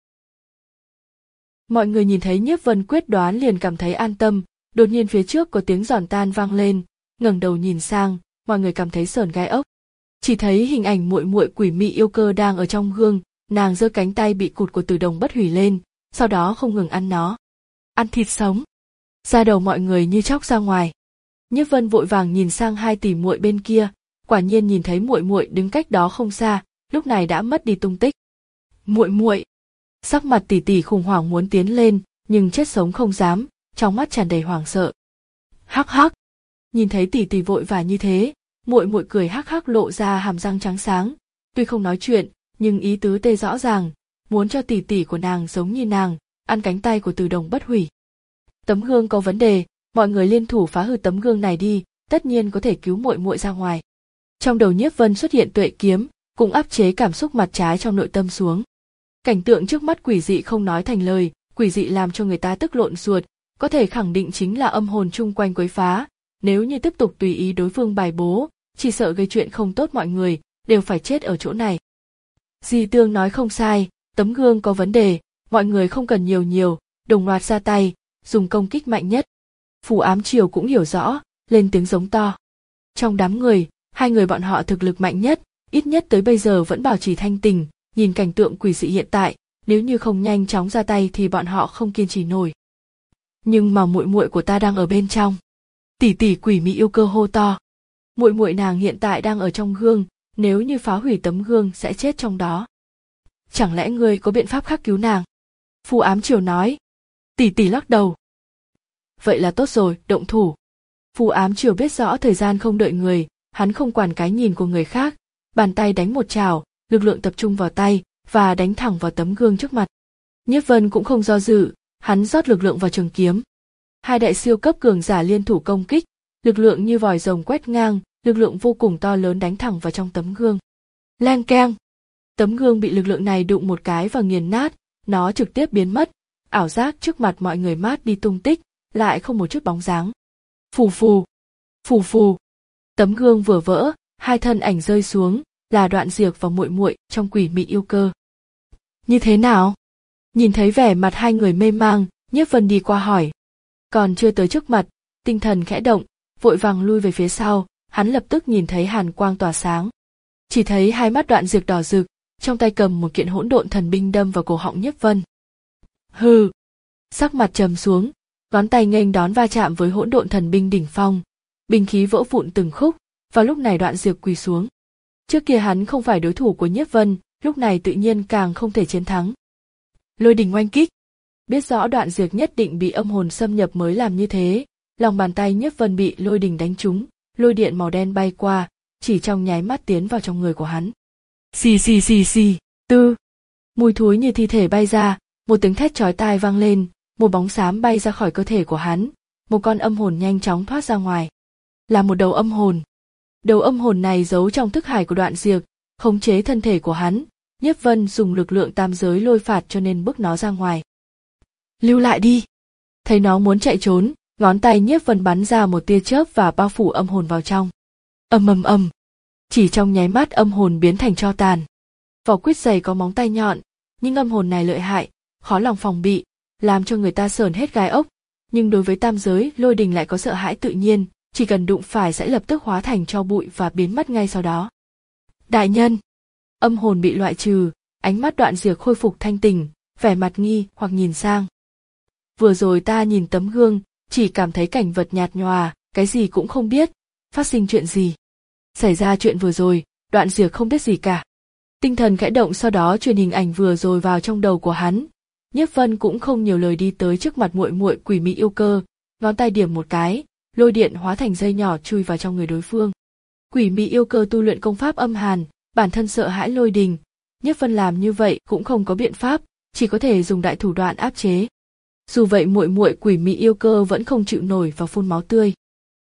Mọi người nhìn thấy Nhiếp Vân quyết đoán liền cảm thấy an tâm, đột nhiên phía trước có tiếng giòn tan vang lên, ngẩng đầu nhìn sang, mọi người cảm thấy sởn gai ốc. Chỉ thấy hình ảnh muội muội quỷ mị yêu cơ đang ở trong gương, nàng giơ cánh tay bị cụt của Từ Đồng Bất Hủy lên, sau đó không ngừng ăn nó. Ăn thịt sống. Da đầu mọi người như chóc ra ngoài. Nhiếp Vân vội vàng nhìn sang hai tỷ muội bên kia, quả nhiên nhìn thấy muội muội đứng cách đó không xa, lúc này đã mất đi tung tích. Muội muội. Sắc mặt tỷ tỷ khủng hoảng muốn tiến lên, nhưng chết sống không dám, trong mắt tràn đầy hoảng sợ. Hắc hắc. Nhìn thấy tỷ tỷ vội vã như thế, muội muội cười hắc hắc lộ ra hàm răng trắng sáng, tuy không nói chuyện, nhưng ý tứ tê rõ ràng, muốn cho tỷ tỷ của nàng giống như nàng, ăn cánh tay của Từ Đồng Bất Hủy. Tấm gương có vấn đề, mọi người liên thủ phá hư tấm gương này đi, tất nhiên có thể cứu muội muội ra ngoài. Trong đầu Nhiếp Vân xuất hiện tuệ kiếm, cũng áp chế cảm xúc mặt trái trong nội tâm xuống. Cảnh tượng trước mắt quỷ dị không nói thành lời, quỷ dị làm cho người ta tức lộn ruột, có thể khẳng định chính là âm hồn chung quanh quấy phá. Nếu như tiếp tục tùy ý đối phương bài bố, chỉ sợ gây chuyện không tốt, mọi người đều phải chết ở chỗ này. Di Tương nói không sai, tấm gương có vấn đề, mọi người không cần nhiều nhiều, đồng loạt ra tay, dùng công kích mạnh nhất. Phù Ám Triều cũng hiểu rõ, lên tiếng giống to. Trong đám người, hai người bọn họ thực lực mạnh nhất, ít nhất tới bây giờ vẫn bảo trì thanh tình, nhìn cảnh tượng quỷ dị hiện tại, nếu như không nhanh chóng ra tay thì bọn họ không kiên trì nổi. Nhưng mà muội muội của ta đang ở bên trong. Tỷ tỷ Quỷ Mị Yêu Cơ hô to. Muội muội nàng hiện tại đang ở trong gương, nếu như phá hủy tấm gương sẽ chết trong đó. Chẳng lẽ ngươi có biện pháp khác cứu nàng? Phù Ám Triều nói. Tỷ tỷ lắc đầu. Vậy là tốt rồi, động thủ. Phù Ám Triều biết rõ thời gian không đợi người, hắn không quản cái nhìn của người khác, bàn tay đánh một trảo, lực lượng tập trung vào tay và đánh thẳng vào tấm gương trước mặt. Nhiếp Vân cũng không do dự, hắn rót lực lượng vào trường kiếm. Hai đại siêu cấp cường giả liên thủ công kích, lực lượng như vòi rồng quét ngang, lực lượng vô cùng to lớn đánh thẳng vào trong tấm gương. Leng keng, tấm gương bị lực lượng này đụng một cái và nghiền nát, nó trực tiếp biến mất, ảo giác trước mặt mọi người mát đi tung tích, lại không một chút bóng dáng. Phù phù, phù phù, tấm gương vừa vỡ, hai thân ảnh rơi xuống, là Đoạn Diệc và muội muội trong Quỷ Mị Yêu Cơ. Như thế nào? Nhìn thấy vẻ mặt hai người mê mang, Nhiếp Vân đi qua hỏi. Còn chưa tới trước mặt, tinh thần khẽ động, vội vàng lui về phía sau, hắn lập tức nhìn thấy hàn quang tỏa sáng. Chỉ thấy hai mắt Đoạn Diệc đỏ rực, trong tay cầm một kiện hỗn độn thần binh đâm vào cổ họng Nhiếp Vân. Hừ, sắc mặt trầm xuống, ngón tay nghênh đón va chạm với hỗn độn thần binh đỉnh phong, binh khí vỡ vụn từng khúc, và lúc này Đoạn Diệc quỳ xuống. Trước kia hắn không phải đối thủ của Nhiếp Vân, lúc này tự nhiên càng không thể chiến thắng. Lôi đình oanh kích. Biết rõ Đoạn Diệc nhất định bị âm hồn xâm nhập mới làm như thế, lòng bàn tay Nhiếp Vân bị lôi đình đánh trúng, lôi điện màu đen bay qua, chỉ trong nháy mắt tiến vào trong người của hắn. Xì xì xì xì, tư. Mùi thối như thi thể bay ra, một tiếng thét chói tai vang lên, một bóng xám bay ra khỏi cơ thể của hắn, một con âm hồn nhanh chóng thoát ra ngoài. Là một đầu âm hồn. Đầu âm hồn này giấu trong thức hải của Đoạn Diệc, khống chế thân thể của hắn, Nhiếp Vân dùng lực lượng tam giới lôi phạt cho nên bức nó ra ngoài. Lưu lại đi. Thấy nó muốn chạy trốn, ngón tay Nhiếp Vân bắn ra một tia chớp và bao phủ âm hồn vào trong. Ầm ầm ầm. Chỉ trong nháy mắt âm hồn biến thành tro tàn. Vỏ quýt dày có móng tay nhọn, nhưng âm hồn này lợi hại, khó lòng phòng bị, làm cho người ta sởn hết gai ốc, nhưng đối với tam giới lôi đình lại có sợ hãi tự nhiên, chỉ cần đụng phải sẽ lập tức hóa thành tro bụi và biến mất ngay sau đó. Đại nhân, âm hồn bị loại trừ, ánh mắt Đoạn Diệc khôi phục thanh tỉnh, vẻ mặt nghi hoặc nhìn sang. Vừa rồi ta nhìn tấm gương, chỉ cảm thấy cảnh vật nhạt nhòa, cái gì cũng không biết, phát sinh chuyện gì. Xảy ra chuyện vừa rồi, Đoạn Diệc không biết gì cả. Tinh thần khẽ động, sau đó truyền hình ảnh vừa rồi vào trong đầu của hắn. Nhiếp Vân cũng không nhiều lời đi tới trước mặt muội muội Quỷ Mị Yêu Cơ, ngón tay điểm một cái, lôi điện hóa thành dây nhỏ chui vào trong người đối phương. Quỷ Mị Yêu Cơ tu luyện công pháp âm hàn, bản thân sợ hãi lôi đình, Nhiếp Vân làm như vậy cũng không có biện pháp, chỉ có thể dùng đại thủ đoạn áp chế. Dù vậy muội muội Quỷ Mị Yêu Cơ vẫn không chịu nổi và phun máu tươi.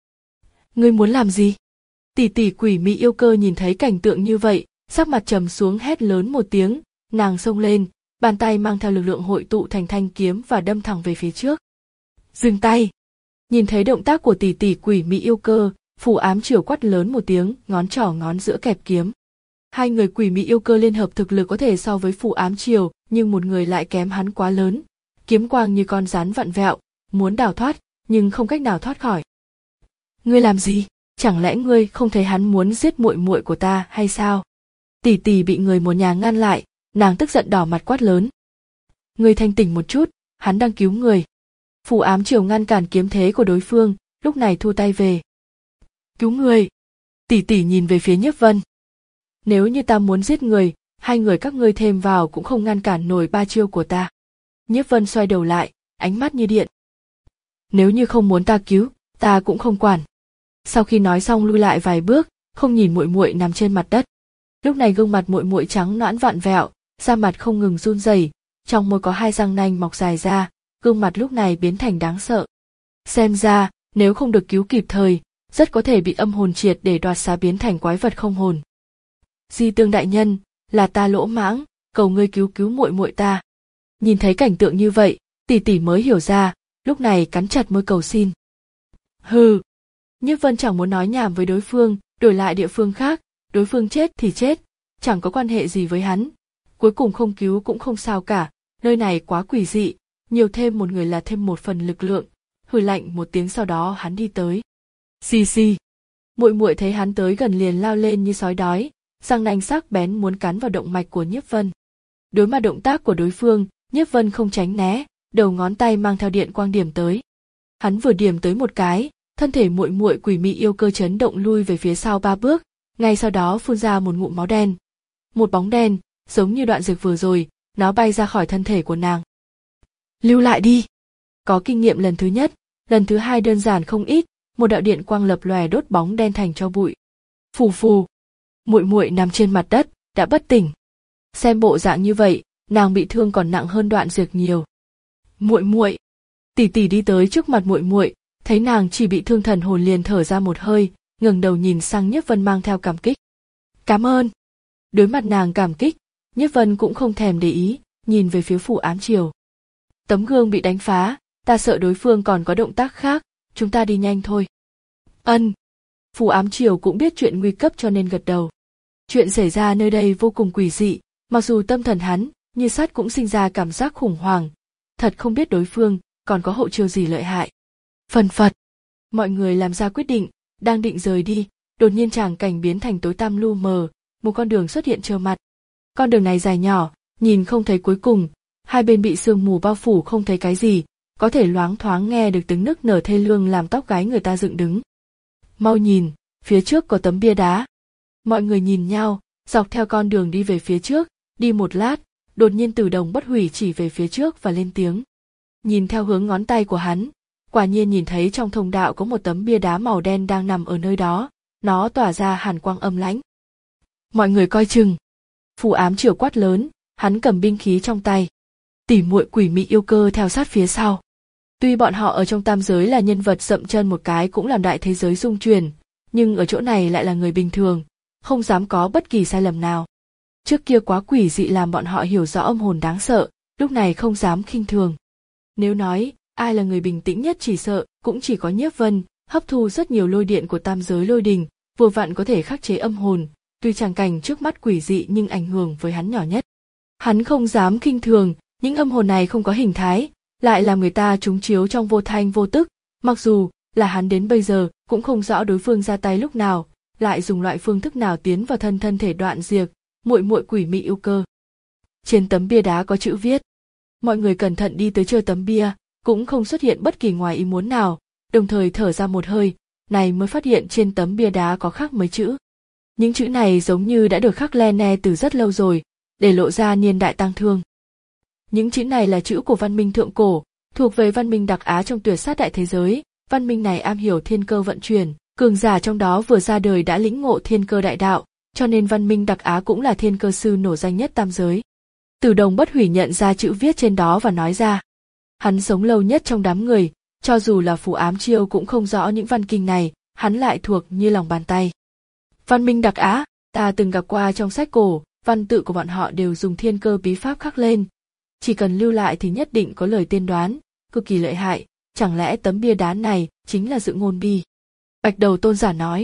Ngươi muốn làm gì? Tỷ tỷ Quỷ Mị Yêu Cơ nhìn thấy cảnh tượng như vậy, sắc mặt trầm xuống hét lớn một tiếng, nàng xông lên, bàn tay mang theo lực lượng hội tụ thành thanh kiếm và đâm thẳng về phía trước. Dừng tay! Nhìn thấy động tác của tỷ tỷ Quỷ Mị Yêu Cơ, Phù Ám Triều quát lớn một tiếng, ngón trỏ ngón giữa kẹp kiếm. Hai người Quỷ Mị Yêu Cơ liên hợp thực lực có thể so với Phù Ám Triều, nhưng một người lại kém hắn quá lớn. Kiếm quang như con rắn vặn vẹo, muốn đào thoát, nhưng không cách nào thoát khỏi. Ngươi làm gì? Chẳng lẽ ngươi không thấy hắn muốn giết muội muội của ta hay sao? Tỷ tỷ bị người một nhà ngăn lại, nàng tức giận đỏ mặt quát lớn. Ngươi thanh tỉnh một chút, hắn đang cứu người. Phù Ám Triều ngăn cản kiếm thế của đối phương, lúc này thu tay về. Cứu người! Tỷ tỷ nhìn về phía Nhiếp Vân. Nếu như ta muốn giết người, hai người các ngươi thêm vào cũng không ngăn cản nổi ba chiêu của ta. Nhiếp Vân xoay đầu lại, ánh mắt như điện. Nếu như không muốn ta cứu, ta cũng không quản. Sau khi nói xong lui lại vài bước, không nhìn muội muội nằm trên mặt đất. Lúc này gương mặt muội muội trắng nõn vặn vẹo, da mặt không ngừng run rẩy, trong môi có hai răng nanh mọc dài ra, gương mặt lúc này biến thành đáng sợ. Xem ra, nếu không được cứu kịp thời, rất có thể bị âm hồn triệt để đoạt xá biến thành quái vật không hồn. Di Tương đại nhân, là ta lỗ mãng, cầu ngươi cứu cứu muội muội ta. Nhìn thấy cảnh tượng như vậy, tỷ tỷ mới hiểu ra, lúc này cắn chặt môi cầu xin. Hừ. Nhiếp Vân chẳng muốn nói nhảm với đối phương, đổi lại địa phương khác, đối phương chết thì chết, chẳng có quan hệ gì với hắn. Cuối cùng không cứu cũng không sao cả, nơi này quá quỷ dị, nhiều thêm một người là thêm một phần lực lượng. Hừ lạnh một tiếng sau đó hắn đi tới. Xì xì. Muội muội thấy hắn tới gần liền lao lên như sói đói, răng nanh sắc bén muốn cắn vào động mạch của Nhiếp Vân. Đối mặt động tác của đối phương, Nhiếp Vân không tránh né, đầu ngón tay mang theo điện quang điểm tới. Hắn vừa điểm tới một cái, thân thể muội muội quỷ mị yêu cơ chấn động lui về phía sau ba bước, ngay sau đó phun ra một ngụm máu đen. Một bóng đen, giống như đoạn dược vừa rồi, nó bay ra khỏi thân thể của nàng. Lưu lại đi. Có kinh nghiệm lần thứ nhất, lần thứ hai đơn giản không ít, một đạo điện quang lập lòe đốt bóng đen thành tro bụi. Phù phù. Muội muội nằm trên mặt đất, đã bất tỉnh. Xem bộ dạng như vậy, nàng bị thương còn nặng hơn Đoạn Dược nhiều. Muội muội. Tỷ tỷ đi tới trước mặt muội muội, thấy nàng chỉ bị thương thần hồn liền thở ra một hơi, ngẩng đầu nhìn sang Nhiếp Vân mang theo cảm kích. Cảm ơn. Đối mặt nàng cảm kích, Nhiếp Vân cũng không thèm để ý, nhìn về phía Phù Ám Triều. Tấm gương bị đánh phá, ta sợ đối phương còn có động tác khác, chúng ta đi nhanh thôi. Ân. Phù Ám Triều cũng biết chuyện nguy cấp cho nên gật đầu. Chuyện xảy ra nơi đây vô cùng quỷ dị, mặc dù tâm thần hắn, như sắt cũng sinh ra cảm giác khủng hoảng. Thật không biết đối phương còn có hậu chiêu gì lợi hại. Phần phật. Mọi người làm ra quyết định, đang định rời đi, đột nhiên tràng cảnh biến thành tối tăm lu mờ, một con đường xuất hiện trơ mặt. Con đường này dài nhỏ, nhìn không thấy cuối cùng, hai bên bị sương mù bao phủ không thấy cái gì, có thể loáng thoáng nghe được tiếng nức nở thê lương làm tóc gáy người ta dựng đứng. Mau nhìn, phía trước có tấm bia đá. Mọi người nhìn nhau, dọc theo con đường đi về phía trước, đi một lát, đột nhiên Từ Đồng Bất Hủy chỉ về phía trước và lên tiếng. Nhìn theo hướng ngón tay của hắn, quả nhiên nhìn thấy trong thông đạo có một tấm bia đá màu đen đang nằm ở nơi đó, nó tỏa ra hàn quang âm lãnh. Mọi người coi chừng. Phù Ám Triều quát lớn, hắn cầm binh khí trong tay. Tỉ muội quỷ mị yêu cơ theo sát phía sau. Tuy bọn họ ở trong tam giới là nhân vật dậm chân một cái cũng làm đại thế giới rung chuyển, nhưng ở chỗ này lại là người bình thường, không dám có bất kỳ sai lầm nào. Trước kia quá quỷ dị làm bọn họ hiểu rõ âm hồn đáng sợ, lúc này không dám khinh thường. Nếu nói, ai là người bình tĩnh nhất chỉ sợ, cũng chỉ có Nhiếp Vân, hấp thu rất nhiều lôi điện của tam giới lôi đình, vừa vặn có thể khắc chế âm hồn, tuy tràng cảnh trước mắt quỷ dị nhưng ảnh hưởng với hắn nhỏ nhất. Hắn không dám khinh thường, những âm hồn này không có hình thái, lại làm người ta trúng chiếu trong vô thanh vô tức, mặc dù là hắn đến bây giờ cũng không rõ đối phương ra tay lúc nào, lại dùng loại phương thức nào tiến vào thân thân thể Đoạn Diệt, muội muội quỷ mị yêu cơ. Trên tấm bia đá có chữ viết. Mọi người cẩn thận đi tới chơi tấm bia, cũng không xuất hiện bất kỳ ngoài ý muốn nào, đồng thời thở ra một hơi, này mới phát hiện trên tấm bia đá có khắc mấy chữ. Những chữ này giống như đã được khắc le ne từ rất lâu rồi, để lộ ra niên đại tang thương. Những chữ này là chữ của văn minh thượng cổ, thuộc về văn minh đặc Á trong tuyệt sát đại thế giới. Văn minh này am hiểu thiên cơ vận chuyển, cường giả trong đó vừa ra đời đã lĩnh ngộ thiên cơ đại đạo, cho nên văn minh đặc Á cũng là thiên cơ sư nổi danh nhất tam giới. Từ Đồng Bất Hủy nhận ra chữ viết trên đó và nói ra. Hắn sống lâu nhất trong đám người, cho dù là Phù Ám Triều cũng không rõ những văn kinh này, hắn lại thuộc như lòng bàn tay. Văn minh đặc Á, ta từng gặp qua trong sách cổ, văn tự của bọn họ đều dùng thiên cơ bí pháp khắc lên. Chỉ cần lưu lại thì nhất định có lời tiên đoán, cực kỳ lợi hại, chẳng lẽ tấm bia đá này chính là Dự Ngôn Bi? Bạch Đầu Tôn giả nói.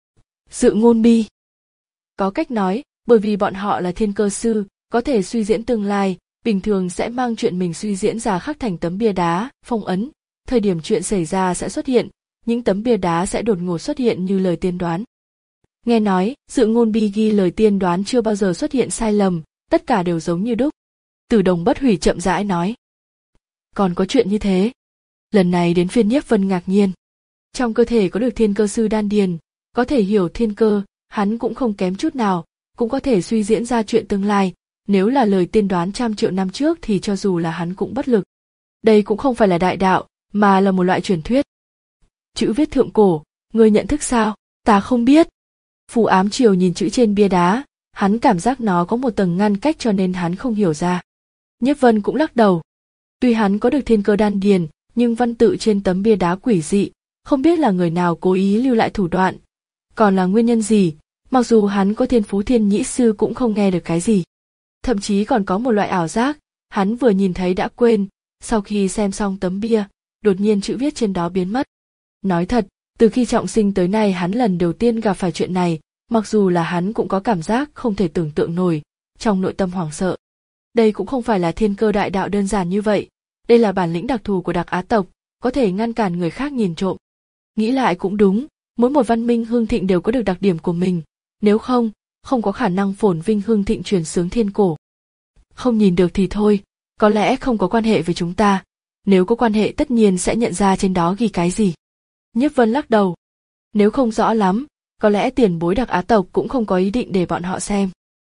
Dự Ngôn Bi. Có cách nói, bởi vì bọn họ là thiên cơ sư, có thể suy diễn tương lai, bình thường sẽ mang chuyện mình suy diễn ra khắc thành tấm bia đá, phong ấn, thời điểm chuyện xảy ra sẽ xuất hiện, những tấm bia đá sẽ đột ngột xuất hiện như lời tiên đoán. Nghe nói, Dự Ngôn Bi ghi lời tiên đoán chưa bao giờ xuất hiện sai lầm, tất cả đều giống như đúc. Từ Đồng Bất Hủy chậm rãi nói. Còn có chuyện như thế. Lần này đến phiên Nhiếp Vân ngạc nhiên. Trong cơ thể có được thiên cơ sư đan điền, có thể hiểu thiên cơ, hắn cũng không kém chút nào, cũng có thể suy diễn ra chuyện tương lai, nếu là lời tiên đoán trăm triệu năm trước thì cho dù là hắn cũng bất lực. Đây cũng không phải là đại đạo, mà là một loại truyền thuyết. Chữ viết thượng cổ, ngươi nhận thức sao? Ta không biết. Phù Ám Triều nhìn chữ trên bia đá, Hắn cảm giác nó có một tầng ngăn cách cho nên hắn không hiểu ra. Nhiếp Vân cũng lắc đầu. Tuy hắn có được thiên cơ đan điền, nhưng văn tự trên tấm bia đá quỷ dị, không biết là người nào cố ý lưu lại thủ đoạn. Còn là nguyên nhân gì, mặc dù hắn có thiên phú thiên nhĩ sư cũng không nghe được cái gì. Thậm chí còn có một loại ảo giác, hắn vừa nhìn thấy đã quên, sau khi xem xong tấm bia, đột nhiên chữ viết trên đó biến mất. Nói thật, từ khi trọng sinh tới nay hắn lần đầu tiên gặp phải chuyện này, mặc dù là hắn cũng có cảm giác không thể tưởng tượng nổi, trong nội tâm hoảng sợ. Đây cũng không phải là thiên cơ đại đạo đơn giản như vậy, đây là bản lĩnh đặc thù của Đặc Á tộc, có thể ngăn cản người khác nhìn trộm. Nghĩ lại cũng đúng, mỗi một văn minh hưng thịnh đều có được đặc điểm của mình, nếu không, không có khả năng phồn vinh hưng thịnh truyền xướng thiên cổ. Không nhìn được thì thôi, có lẽ không có quan hệ với chúng ta, nếu có quan hệ tất nhiên sẽ nhận ra trên đó ghi cái gì. Nhiếp Vân lắc đầu. Nếu không rõ lắm, có lẽ tiền bối Đặc Á tộc cũng không có ý định để bọn họ xem.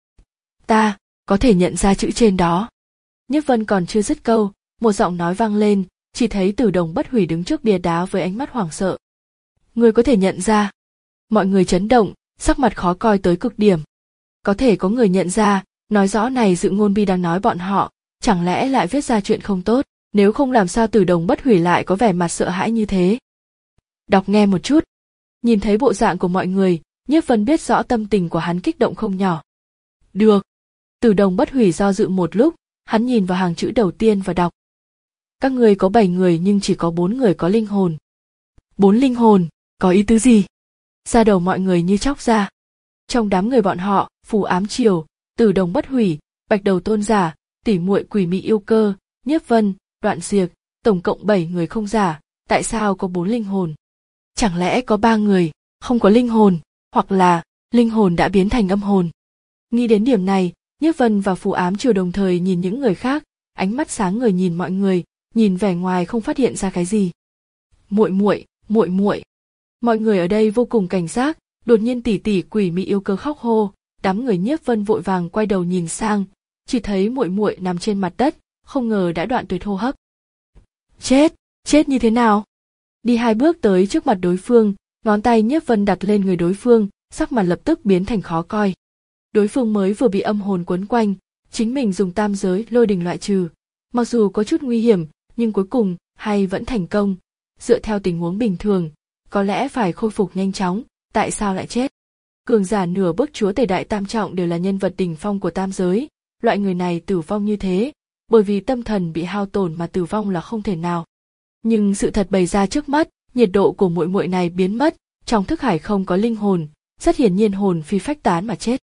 Ta, có thể nhận ra chữ trên đó. Nhiếp Vân còn chưa dứt câu, một giọng nói vang lên, chỉ thấy Tử Đồng Bất Hủy đứng trước bia đá với ánh mắt hoảng sợ. Người có thể nhận ra. Mọi người chấn động, sắc mặt khó coi tới cực điểm. Có thể có người nhận ra, nói rõ này Dự Ngôn Bi đang nói bọn họ, chẳng lẽ lại viết ra chuyện không tốt, nếu không làm sao Tử Đồng Bất Hủy lại có vẻ mặt sợ hãi như thế. Đọc nghe một chút. Nhìn thấy bộ dạng của mọi người, Nhiếp Vân biết rõ tâm tình của hắn kích động không nhỏ. Được. Tử Đồng Bất Hủy do dự một lúc, hắn nhìn vào hàng chữ đầu tiên và đọc. Các người có bảy người nhưng chỉ có bốn người có linh hồn. Bốn linh hồn, có ý tứ gì? Da đầu mọi người như chóc ra. Trong đám người bọn họ, Phù Ám Triều, Tử Đồng Bất Hủy, Bạch Đầu Tôn Giả, Tỉ Muội Quỷ Mị Yêu Cơ, Nhiếp Vân, Đoạn Diệt, tổng cộng bảy người không giả, tại sao có bốn linh hồn? Chẳng lẽ có ba người không có linh hồn, hoặc là linh hồn đã biến thành âm hồn? Nghĩ đến điểm này, Nhiếp Vân và Phù Ám Triều đồng thời nhìn những người khác, ánh mắt sáng ngời nhìn mọi người, nhìn vẻ ngoài không phát hiện ra cái gì. Muội muội, muội muội. Mọi người ở đây vô cùng cảnh giác, đột nhiên tỷ tỷ Quỷ Mị Yêu Cơ khóc hô, đám người Nhiếp Vân vội vàng quay đầu nhìn sang, chỉ thấy muội muội nằm trên mặt đất, không ngờ đã đoạn tuyệt hô hấp. Chết, chết như thế nào? Đi hai bước tới trước mặt đối phương, ngón tay Nhiếp Vân đặt lên người đối phương, sắc mặt lập tức biến thành khó coi. Đối phương mới vừa bị âm hồn quấn quanh, chính mình dùng tam giới lôi đình loại trừ. Mặc dù có chút nguy hiểm, nhưng cuối cùng hay vẫn thành công. Dựa theo tình huống bình thường, có lẽ phải khôi phục nhanh chóng, tại sao lại chết? Cường giả nửa bước chúa tể đại tam trọng đều là nhân vật đỉnh phong của tam giới, loại người này tử vong như thế, bởi vì tâm thần bị hao tổn mà tử vong là không thể nào. Nhưng sự thật bày ra trước mắt, nhiệt độ của muội muội này biến mất, trong thức hải không có linh hồn, rất hiển nhiên hồn phi phách tán mà chết.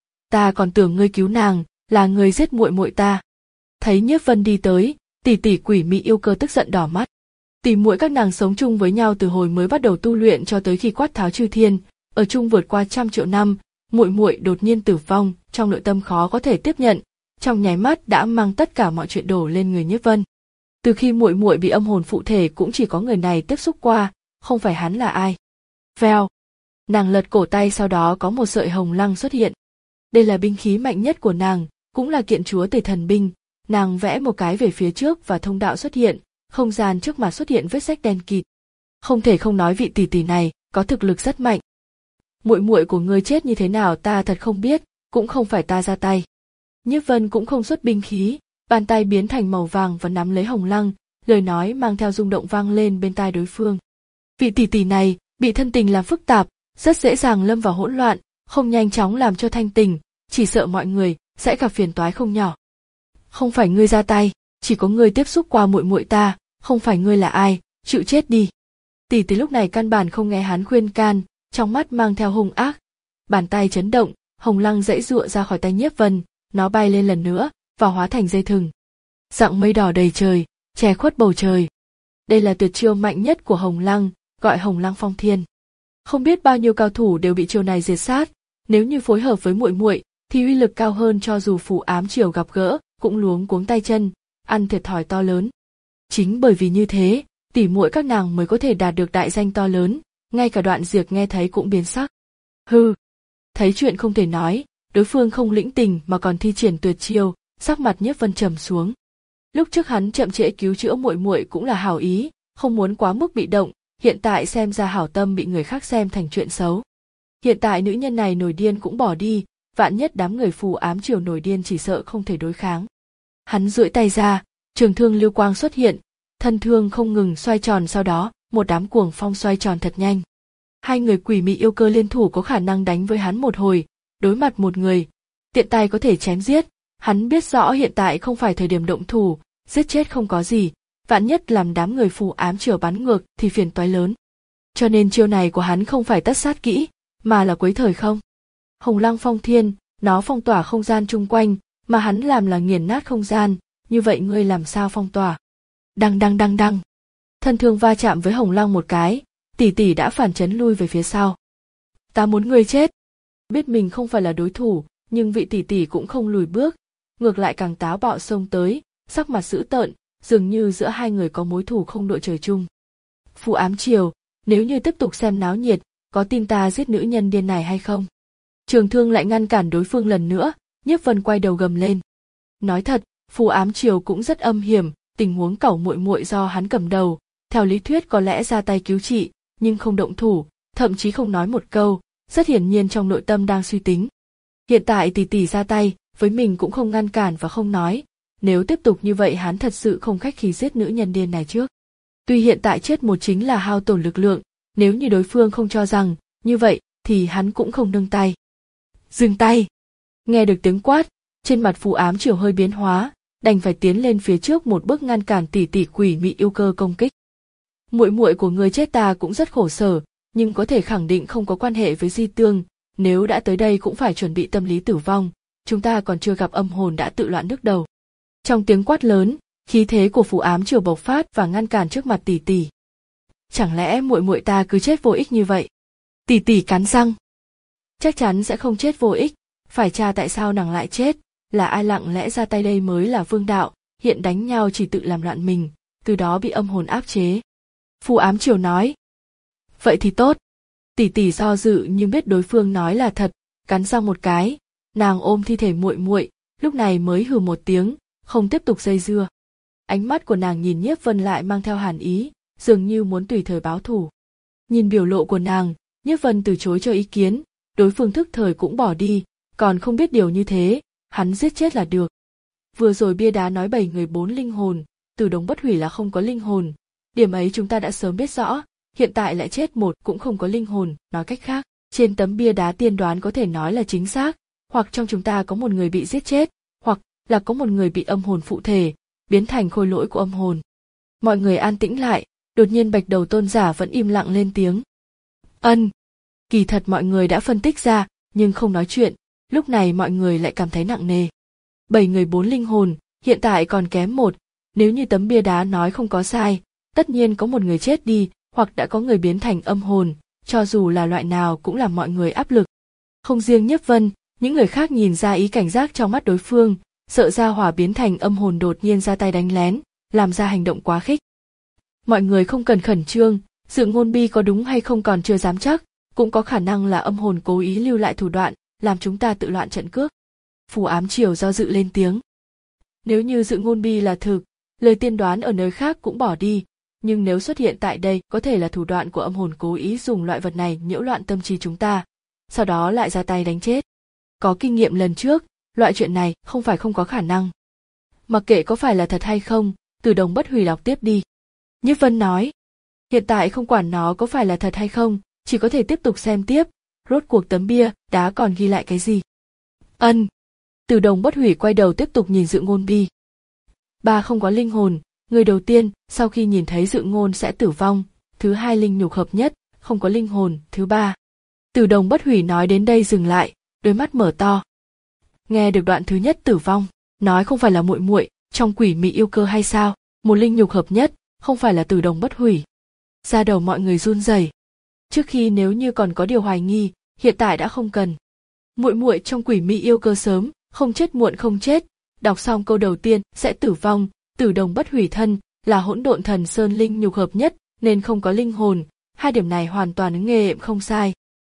Ta còn tưởng ngươi cứu nàng, là ngươi giết muội muội ta. Thấy Nhiếp Vân đi tới, tỷ tỷ Quỷ Mị Yêu Cơ tức giận đỏ mắt. Tỷ muội các nàng sống chung với nhau từ hồi mới bắt đầu tu luyện cho tới khi quát tháo chư thiên, ở chung vượt qua trăm triệu năm, muội muội đột nhiên tử vong, trong nội tâm khó có thể tiếp nhận, trong nháy mắt đã mang tất cả mọi chuyện đổ lên người Nhiếp Vân. Từ khi muội muội bị âm hồn phụ thể cũng chỉ có người này tiếp xúc qua, không phải hắn là ai. Vèo, nàng lật cổ tay, sau đó có một sợi hồng lăng xuất hiện. Đây là binh khí mạnh nhất của nàng, cũng là kiện chúa tể thần binh. Nàng vẽ một cái về phía trước và thông đạo xuất hiện, không gian trước mặt xuất hiện vết rách đen kịt. Không thể không nói vị tỷ tỷ này có thực lực rất mạnh. Muội muội của ngươi chết như thế nào ta thật không biết, cũng không phải ta ra tay. Nhiếp Vân cũng không xuất binh khí, bàn tay biến thành màu vàng và nắm lấy hồng lăng, lời nói mang theo rung động vang lên bên tai đối phương. Vị tỷ tỷ này bị thân tình làm phức tạp, rất dễ dàng lâm vào hỗn loạn, không nhanh chóng làm cho thanh tình, chỉ sợ mọi người sẽ gặp phiền toái không nhỏ. Không phải ngươi ra tay, chỉ có ngươi tiếp xúc qua muội muội ta, không phải ngươi là ai, chịu chết đi. Tỷ tỷ lúc này căn bản không nghe hắn khuyên can, trong mắt mang theo hung ác. Bàn tay chấn động, hồng lăng giãy giụa ra khỏi tay Nhiếp Vân, nó bay lên lần nữa và hóa thành dây thừng. Dạng mây đỏ đầy trời, che khuất bầu trời. Đây là tuyệt chiêu mạnh nhất của hồng lăng, gọi hồng lăng phong thiên. Không biết bao nhiêu cao thủ đều bị chiêu này diệt sát, nếu như phối hợp với muội muội thì uy lực cao hơn, cho dù Phù Ám Triều gặp gỡ cũng luống cuống tay chân, ăn thiệt thòi to lớn. Chính bởi vì như thế, tỷ muội các nàng mới có thể đạt được đại danh to lớn, ngay cả Đoạn Diệt nghe thấy cũng biến sắc. Hừ, thấy chuyện không thể nói, đối phương không lĩnh tình mà còn thi triển tuyệt chiêu, sắc mặt Nhiếp Vân trầm xuống. Lúc trước hắn chậm trễ cứu chữa muội muội cũng là hảo ý, không muốn quá mức bị động, hiện tại xem ra hảo tâm bị người khác xem thành chuyện xấu. Hiện tại nữ nhân này nổi điên cũng bỏ đi, vạn nhất đám người phù ám triều nổi điên chỉ sợ không thể đối kháng. Hắn duỗi tay ra, trường thương lưu quang xuất hiện, thân thương không ngừng xoay tròn, sau đó một đám cuồng phong xoay tròn thật nhanh. Hai người quỷ mị yêu cơ liên thủ có khả năng đánh với hắn một hồi, đối mặt một người, tiện tay có thể chém giết. Hắn biết rõ hiện tại không phải thời điểm động thủ, giết chết không có gì, vạn nhất làm đám người phù ám triều bắn ngược thì phiền toái lớn. Cho nên chiêu này của hắn không phải tất sát kỹ, mà là quấy thời không. Hồng Lăng Phong Thiên, nó phong tỏa không gian chung quanh, mà hắn làm là nghiền nát không gian, như vậy ngươi làm sao phong tỏa? Đăng đăng đăng đăng. Thân thương va chạm với Hồng Lăng một cái, tỷ tỷ đã phản chấn lui về phía sau. Ta muốn ngươi chết. Biết mình không phải là đối thủ, nhưng vị tỷ tỷ cũng không lùi bước, ngược lại càng táo bạo xông tới, sắc mặt dữ tợn, dường như giữa hai người có mối thù không đội trời chung. Phù ám triều, nếu như tiếp tục xem náo nhiệt, có tin ta giết nữ nhân điên này hay không? Trường thương lại ngăn cản đối phương lần nữa, Nhiếp Vân quay đầu gầm lên. Nói thật, phù ám triều cũng rất âm hiểm, tình huống cẩu muội muội do hắn cầm đầu, theo lý thuyết có lẽ ra tay cứu trị, nhưng không động thủ, thậm chí không nói một câu, rất hiển nhiên trong nội tâm đang suy tính. Hiện tại tỷ tỷ ra tay, với mình cũng không ngăn cản và không nói, nếu tiếp tục như vậy hắn thật sự không khách khí giết nữ nhân điên này trước. Tuy hiện tại chết một chính là hao tổn lực lượng, nếu như đối phương không cho rằng như vậy thì hắn cũng không nâng tay. Dừng tay. Nghe được tiếng quát, trên mặt phù ám triều hơi biến hóa, đành phải tiến lên phía trước một bước ngăn cản tỷ tỷ quỷ mị yêu cơ công kích. Muội muội của người chết ta cũng rất khổ sở, nhưng có thể khẳng định không có quan hệ với Di Tương, nếu đã tới đây cũng phải chuẩn bị tâm lý tử vong, chúng ta còn chưa gặp âm hồn đã tự loạn nước đầu. Trong tiếng quát lớn, khí thế của phù ám triều bộc phát và ngăn cản trước mặt tỷ tỷ. Chẳng lẽ muội muội ta cứ chết vô ích như vậy? Tỷ tỷ cắn răng. Chắc chắn sẽ không chết vô ích, phải tra tại sao nàng lại chết, là ai lặng lẽ ra tay đây mới là vương đạo, hiện đánh nhau chỉ tự làm loạn mình, từ đó bị âm hồn áp chế. Phù ám triều nói. Vậy thì tốt. Tỷ tỷ do dự nhưng biết đối phương nói là thật, cắn răng một cái, nàng ôm thi thể muội muội, lúc này mới hừ một tiếng, không tiếp tục dây dưa. Ánh mắt của nàng nhìn Nhiếp Vân lại mang theo hàn ý, dường như muốn tùy thời báo thù. Nhìn biểu lộ của nàng, Nhiếp Vân từ chối cho ý kiến, đối phương thức thời cũng bỏ đi, còn không biết điều như thế, hắn giết chết là được. Vừa rồi bia đá nói bảy người bốn linh hồn, Từ Đồng Bất Hủy là không có linh hồn, điểm ấy chúng ta đã sớm biết rõ, hiện tại lại chết một cũng không có linh hồn, nói cách khác, trên tấm bia đá tiên đoán có thể nói là chính xác, hoặc trong chúng ta có một người bị giết chết, hoặc là có một người bị âm hồn phụ thể, biến thành khôi lỗi của âm hồn. Mọi người an tĩnh lại, đột nhiên Bạch Đầu Tôn giả vẫn im lặng lên tiếng. Ân. Kỳ thật mọi người đã phân tích ra, nhưng không nói chuyện, lúc này mọi người lại cảm thấy nặng nề. Bảy người bốn linh hồn, hiện tại còn kém một, nếu như tấm bia đá nói không có sai, tất nhiên có một người chết đi, hoặc đã có người biến thành âm hồn, cho dù là loại nào cũng làm mọi người áp lực. Không riêng Nhiếp Vân, những người khác nhìn ra ý cảnh giác trong mắt đối phương, sợ Gia Hỏa biến thành âm hồn đột nhiên ra tay đánh lén, làm ra hành động quá khích. Mọi người không cần khẩn trương, Dự Ngôn Bi có đúng hay không còn chưa dám chắc, cũng có khả năng là âm hồn cố ý lưu lại thủ đoạn, làm chúng ta tự loạn trận cước. Phù ám triều do dự lên tiếng. Nếu như Dự Ngôn Bi là thực, lời tiên đoán ở nơi khác cũng bỏ đi, nhưng nếu xuất hiện tại đây có thể là thủ đoạn của âm hồn cố ý dùng loại vật này nhiễu loạn tâm trí chúng ta, sau đó lại ra tay đánh chết. Có kinh nghiệm lần trước, loại chuyện này không phải không có khả năng. Mặc kệ có phải là thật hay không, Từ Đồng Bất Hủy đọc tiếp đi. Nhiếp Vân nói, hiện tại không quản nó có phải là thật hay không, chỉ có thể tiếp tục xem tiếp, rốt cuộc tấm bia đá còn ghi lại cái gì. Ân. Từ Đồng Bất Hủy quay đầu tiếp tục nhìn Dự Ngôn Bi. Ba không có linh hồn, người đầu tiên sau khi nhìn thấy Dự Ngôn sẽ tử vong, thứ hai linh nhục hợp nhất, không có linh hồn, thứ ba. Từ Đồng Bất Hủy nói đến đây dừng lại, đôi mắt mở to. Nghe được đoạn thứ nhất tử vong, nói không phải là muội muội trong quỷ mị yêu cơ hay sao, một linh nhục hợp nhất, không phải là Từ Đồng Bất Hủy. Da đầu mọi người run rẩy. Trước khi nếu như còn có điều hoài nghi, hiện tại đã không cần. Muội muội trong quỷ mị yêu cơ sớm, không chết muộn không chết, đọc xong câu đầu tiên sẽ tử vong, Từ Đồng Bất Hủy thân là hỗn độn thần sơn linh nhục hợp nhất nên không có linh hồn, hai điểm này hoàn toàn nghề nghiệm không sai.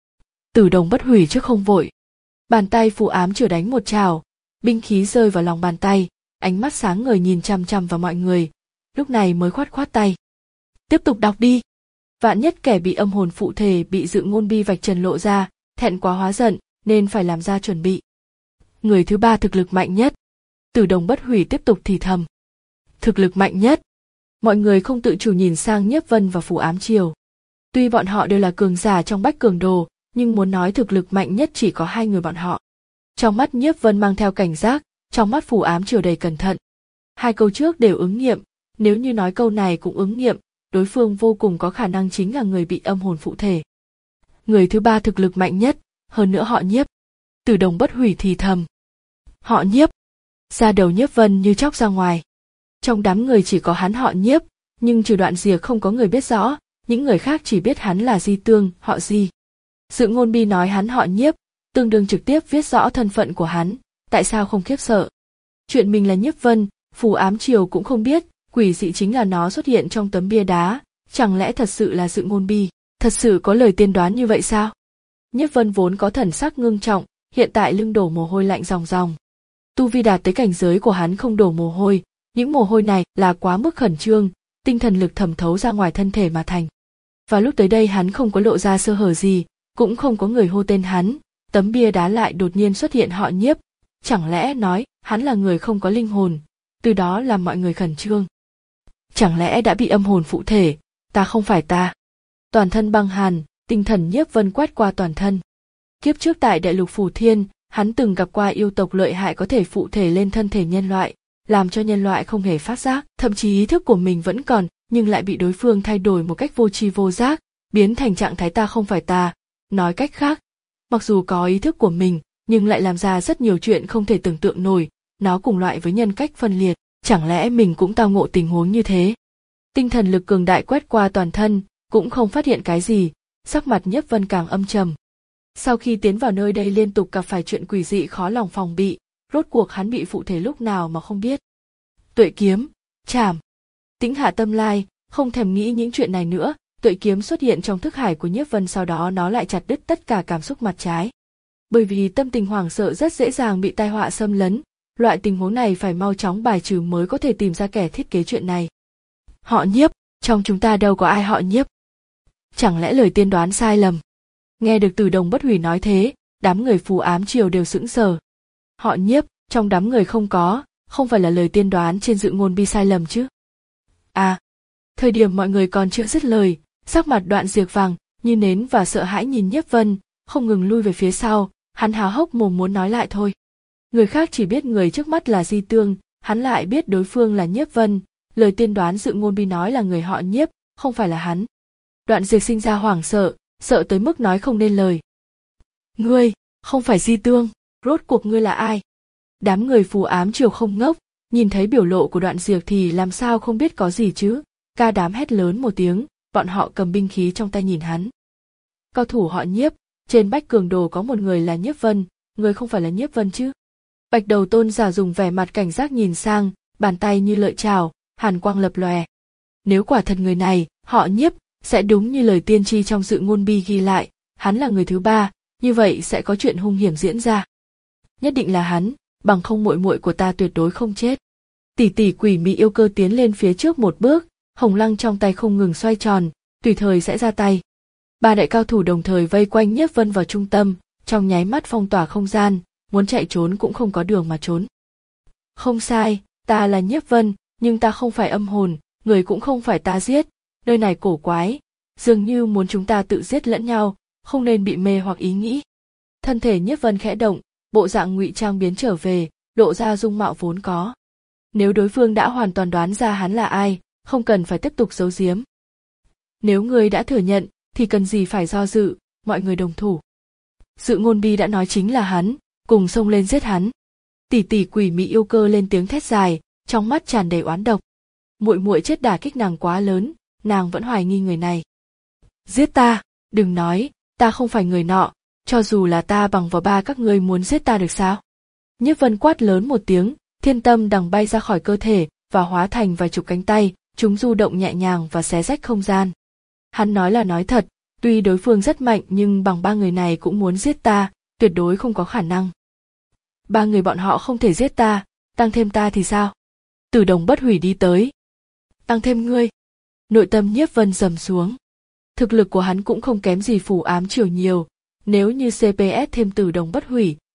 Từ Đồng Bất Hủy trước không vội. Bàn tay phù ám triều đánh một trào, binh khí rơi vào lòng bàn tay, ánh mắt sáng ngời nhìn chằm chằm vào mọi người, lúc này mới khoát khoát tay. Tiếp tục đọc đi. Vạn nhất kẻ bị âm hồn phụ thể bị Dự Ngôn Bi vạch trần lộ ra, thẹn quá hóa giận, nên phải làm ra chuẩn bị. Người thứ ba thực lực mạnh nhất. Tử Đồng Bất Hủy tiếp tục thì thầm. Thực lực mạnh nhất. Mọi người không tự chủ nhìn sang Nhiếp Vân và Phù Ám Triều. Tuy bọn họ đều là cường giả trong Bách Cường Đồ, nhưng muốn nói thực lực mạnh nhất chỉ có hai người bọn họ. Trong mắt Nhiếp Vân mang theo cảnh giác, trong mắt Phù Ám Triều đầy cẩn thận. Hai câu trước đều ứng nghiệm, nếu như nói câu này cũng ứng nghiệm, đối phương vô cùng có khả năng chính là người bị âm hồn phụ thể. Người thứ ba thực lực mạnh nhất, hơn nữa họ Nhiếp. Tử Đồng Bất Hủy thì thầm. Họ Nhiếp. Da đầu Nhiếp Vân như chóc ra ngoài. Trong đám người chỉ có hắn họ Nhiếp, nhưng trừ Đoạn Diệp không có người biết rõ, những người khác chỉ biết hắn là Di Tương, họ Di. Dự Ngôn Bi nói hắn họ Nhiếp, tương đương trực tiếp viết rõ thân phận của hắn, tại sao không khiếp sợ. Chuyện mình là Nhiếp Vân, Phù Ám Triều cũng không biết, quỷ dị chính là nó xuất hiện trong tấm bia đá, chẳng lẽ thật sự là Dự Ngôn Bi, thật sự có lời tiên đoán như vậy sao? Nhiếp Vân vốn có thần sắc ngưng trọng, hiện tại lưng đổ mồ hôi lạnh ròng ròng. Tu vi đạt tới cảnh giới của hắn không đổ mồ hôi, những mồ hôi này là quá mức khẩn trương, tinh thần lực thẩm thấu ra ngoài thân thể mà thành. Và lúc tới đây hắn không có lộ ra sơ hở gì, cũng không có người hô tên hắn, tấm bia đá lại đột nhiên xuất hiện họ Nhiếp, chẳng lẽ nói hắn là người không có linh hồn, từ đó làm mọi người khẩn trương. Chẳng lẽ đã bị âm hồn phụ thể, ta không phải ta. Toàn thân băng hàn, tinh thần Nhiếp Vân quét qua toàn thân. Kiếp trước tại Đại Lục Phù Thiên, hắn từng gặp qua yêu tộc lợi hại có thể phụ thể lên thân thể nhân loại, làm cho nhân loại không hề phát giác, thậm chí ý thức của mình vẫn còn, nhưng lại bị đối phương thay đổi một cách vô tri vô giác, biến thành trạng thái ta không phải ta. Nói cách khác, mặc dù có ý thức của mình, nhưng lại làm ra rất nhiều chuyện không thể tưởng tượng nổi, nó cùng loại với nhân cách phân liệt, chẳng lẽ mình cũng tao ngộ tình huống như thế. Tinh thần lực cường đại quét qua toàn thân, cũng không phát hiện cái gì, sắc mặt Nhiếp Vân càng âm trầm. Sau khi tiến vào nơi đây liên tục gặp phải chuyện quỷ dị khó lòng phòng bị, rốt cuộc hắn bị phụ thể lúc nào mà không biết. Tuệ kiếm, chảm. Tĩnh hạ tâm lai, không thèm nghĩ những chuyện này nữa, tuệ kiếm xuất hiện trong thức hải của Nhiếp Vân, sau đó nó lại chặt đứt tất cả cảm xúc mặt trái. Bởi vì tâm tình hoảng sợ rất dễ dàng bị tai họa xâm lấn, loại tình huống này phải mau chóng bài trừ mới có thể tìm ra kẻ thiết kế chuyện này. Họ Nhiếp, trong chúng ta đâu có ai họ Nhiếp. Chẳng lẽ lời tiên đoán sai lầm? Nghe được Tử Đồng Bất Hủy nói thế, đám người Phù Ám Triều đều sững sờ. Họ Nhiếp, trong đám người không có, không phải là lời tiên đoán trên Dự Ngôn Bi sai lầm chứ? À, thời điểm mọi người còn chưa dứt lời, sắc mặt Đoạn Diệp vàng như nến và sợ hãi nhìn Nhiếp Vân, không ngừng lui về phía sau, hắn há hốc mồm muốn nói lại thôi. Người khác chỉ biết người trước mắt là Di Tương, hắn lại biết đối phương là Nhiếp Vân, lời tiên đoán Dự Ngôn Bi nói là người họ Nhiếp, không phải là hắn. Đoạn Diệp sinh ra hoảng sợ, sợ tới mức nói không nên lời. Ngươi, không phải Di Tương, rốt cuộc ngươi là ai? Đám người Phù Ám Triều không ngốc, nhìn thấy biểu lộ của Đoạn Diệp thì làm sao không biết có gì chứ, ca đám hét lớn một tiếng, bọn họ cầm binh khí trong tay nhìn hắn. Cao thủ họ Nhiếp, trên Bách Cường Đồ có một người là Nhiếp Vân, người không phải là Nhiếp Vân chứ? Bạch Đầu Tôn giả dùng vẻ mặt cảnh giác nhìn sang, bàn tay như lợi chảo, hàn quang lập lòe. Nếu quả thật người này, họ Nhiếp, sẽ đúng như lời tiên tri trong Dự Ngôn Bi ghi lại, hắn là người thứ ba, như vậy sẽ có chuyện hung hiểm diễn ra. Nhất định là hắn, bằng không muội muội của ta tuyệt đối không chết. Tỷ tỷ Quỷ Mị yêu cơ tiến lên phía trước một bước, hồng lăng trong tay không ngừng xoay tròn, tùy thời sẽ ra tay. Ba đại cao thủ đồng thời vây quanh Nhiếp Vân vào trung tâm, trong nháy mắt phong tỏa không gian, muốn chạy trốn cũng không có đường mà trốn. Không sai, ta là Nhiếp Vân, nhưng ta không phải âm hồn, người cũng không phải ta giết, nơi này cổ quái, dường như muốn chúng ta tự giết lẫn nhau, không nên bị mê hoặc ý nghĩ. Thân thể Nhiếp Vân khẽ động, bộ dạng ngụy trang biến trở về, lộ ra dung mạo vốn có. Nếu đối phương đã hoàn toàn đoán ra hắn là ai, không cần phải tiếp tục giấu giếm. Nếu người đã thừa nhận, thì cần gì phải do dự, mọi người đồng thủ. Dự Ngôn Bi đã nói chính là hắn, cùng xông lên giết hắn. Tỷ tỷ Quỷ Mị yêu cơ lên tiếng thét dài, trong mắt tràn đầy oán độc. Muội muội chết đả kích nàng quá lớn, nàng vẫn hoài nghi người này. Giết ta, đừng nói, ta không phải người nọ, cho dù là ta bằng vào ba các ngươi muốn giết ta được sao? Nhiếp Vân quát lớn một tiếng, thiên tâm đằng bay ra khỏi cơ thể và hóa thành vài chục cánh tay, chúng du động nhẹ nhàng và xé rách không gian. Hắn nói là nói thật, tuy đối phương rất mạnh nhưng bằng ba người này cũng muốn giết ta, tuyệt đối không có khả năng. Ba người bọn họ không thể giết ta, tăng thêm ta thì sao? Tử Đồng Bất Hủy đi tới. Tăng thêm ngươi. Nội tâm Nhiếp Vân dầm xuống. Thực lực của hắn cũng không kém gì Phù Ám Triều nhiều, nếu như xê pê ét thêm Tử Đồng Bất Hủy,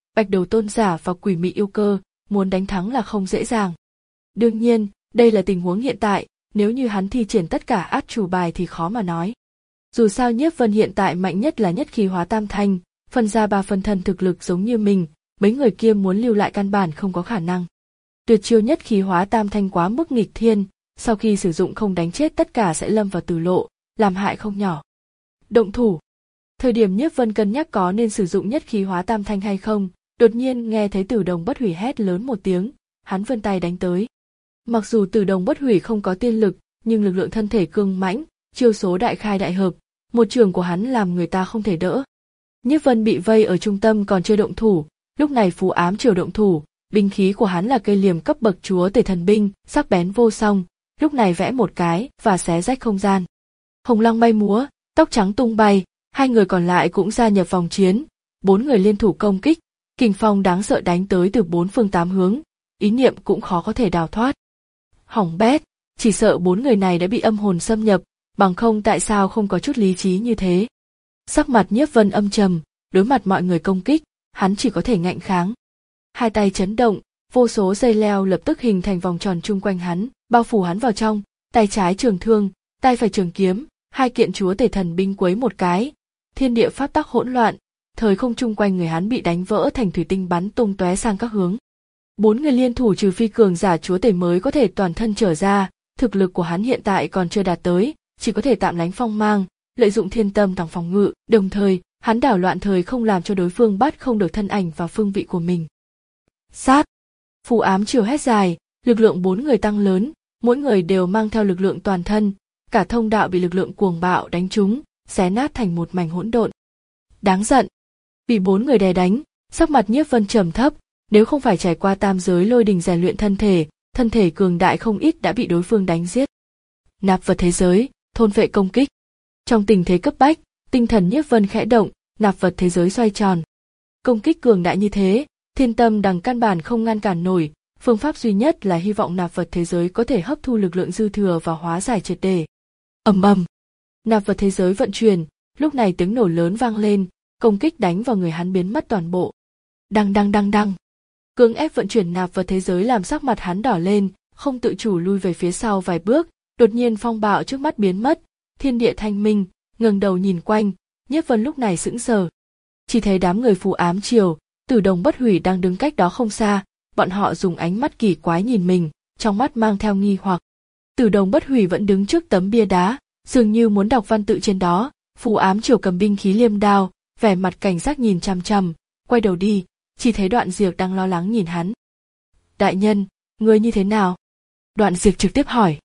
Bạch đầu tôn giả và quỷ mị yêu cơ, muốn đánh thắng là không dễ dàng. Đương nhiên, đây là tình huống hiện tại, nếu như hắn thi triển tất cả át chủ bài thì khó mà nói. Dù sao Nhiếp Vân hiện tại mạnh nhất là nhất khí hóa tam thanh, phân ra ba phân thân thực lực giống như mình, mấy người kia muốn lưu lại căn bản không có khả năng. Tuyệt chiêu nhất khí hóa tam thanh quá mức nghịch thiên, sau khi sử dụng không đánh chết tất cả sẽ lâm vào tử lộ, làm hại không nhỏ. Động thủ. Thời điểm Nhiếp Vân cân nhắc có nên sử dụng nhất khí hóa tam thanh hay không, đột nhiên nghe thấy Tử Đồng Bất Hủy hét lớn một tiếng, hắn vươn tay đánh tới. Mặc dù Tử Đồng Bất Hủy không có tiên lực, nhưng lực lượng thân thể cương mãnh, chiêu số đại khai đại hợp, một trường của hắn làm người ta không thể đỡ. Nhiếp Vân bị vây ở trung tâm còn chưa động thủ, lúc này Phù Ám Triều động thủ, binh khí của hắn là cây liềm cấp bậc chúa tể thần binh, sắc bén vô song, lúc này vẽ một cái và xé rách không gian. Hồng Long bay múa, tóc trắng tung bay, hai người còn lại cũng gia nhập vòng chiến, bốn người liên thủ công kích, kình phong đáng sợ đánh tới từ bốn phương tám hướng, ý niệm cũng khó có thể đào thoát. Hỏng bét, chỉ sợ bốn người này đã bị âm hồn xâm nhập, bằng không tại sao không có chút lý trí như thế. Sắc mặt Nhiếp Vân âm trầm, đối mặt mọi người công kích, hắn chỉ có thể ngạnh kháng. Hai tay chấn động, vô số dây leo lập tức hình thành vòng tròn chung quanh hắn, bao phủ hắn vào trong, tay trái trường thương, tay phải trường kiếm, hai kiện chúa tể thần binh quấy một cái, thiên địa pháp tắc hỗn loạn, thời không chung quanh người hắn bị đánh vỡ thành thủy tinh bắn tung tóe sang các hướng. Bốn người liên thủ trừ phi cường giả chúa tể mới có thể toàn thân trở ra, thực lực của hắn hiện tại còn chưa đạt tới, chỉ có thể tạm lánh phong mang, lợi dụng thiên tâm tàng phòng ngự, đồng thời, hắn đảo loạn thời không làm cho đối phương bắt không được thân ảnh và phương vị của mình. Sát! Phù Ám Triều hét dài, lực lượng bốn người tăng lớn, mỗi người đều mang theo lực lượng toàn thân, cả thông đạo bị lực lượng cuồng bạo đánh trúng, xé nát thành một mảnh hỗn độn. Đáng giận! Bị bốn người đè đánh, sắc mặt Nhiếp Vân trầm thấp, nếu không phải trải qua tam giới lôi đình rèn luyện thân thể, thân thể cường đại không ít đã bị đối phương đánh giết. Nạp vật thế giới, thôn vệ công kích. Trong tình thế cấp bách, tinh thần Nhiếp Vân khẽ động, nạp vật thế giới xoay tròn. Công kích cường đại như thế, thiên tâm đằng căn bản không ngăn cản nổi, phương pháp duy nhất là hy vọng nạp vật thế giới có thể hấp thu lực lượng dư thừa và hóa giải triệt để. Ầm ầm, nạp vật thế giới vận chuyển, lúc này tiếng nổ lớn vang lên, công kích đánh vào người hắn biến mất toàn bộ. Đăng đăng đăng đăng, cưỡng ép vận chuyển nạp vật thế giới làm sắc mặt hắn đỏ lên, không tự chủ lui về phía sau vài bước, đột nhiên phong bạo trước mắt biến mất, thiên địa thanh minh, ngẩng đầu nhìn quanh, Nhiếp Vân lúc này sững sờ, chỉ thấy đám người Phù Ám Triều, Tử Đồng Bất Hủy đang đứng cách đó không xa, bọn họ dùng ánh mắt kỳ quái nhìn mình, trong mắt mang theo nghi hoặc. Tử Đồng Bất Hủy vẫn đứng trước tấm bia đá, dường như muốn đọc văn tự trên đó. Phù Ám Triều cầm binh khí liêm đao, vẻ mặt cảnh giác nhìn chằm chằm, quay đầu đi, chỉ thấy Đoạn Diệp đang lo lắng nhìn hắn. Đại nhân, ngươi như thế nào? Đoạn Diệp trực tiếp hỏi.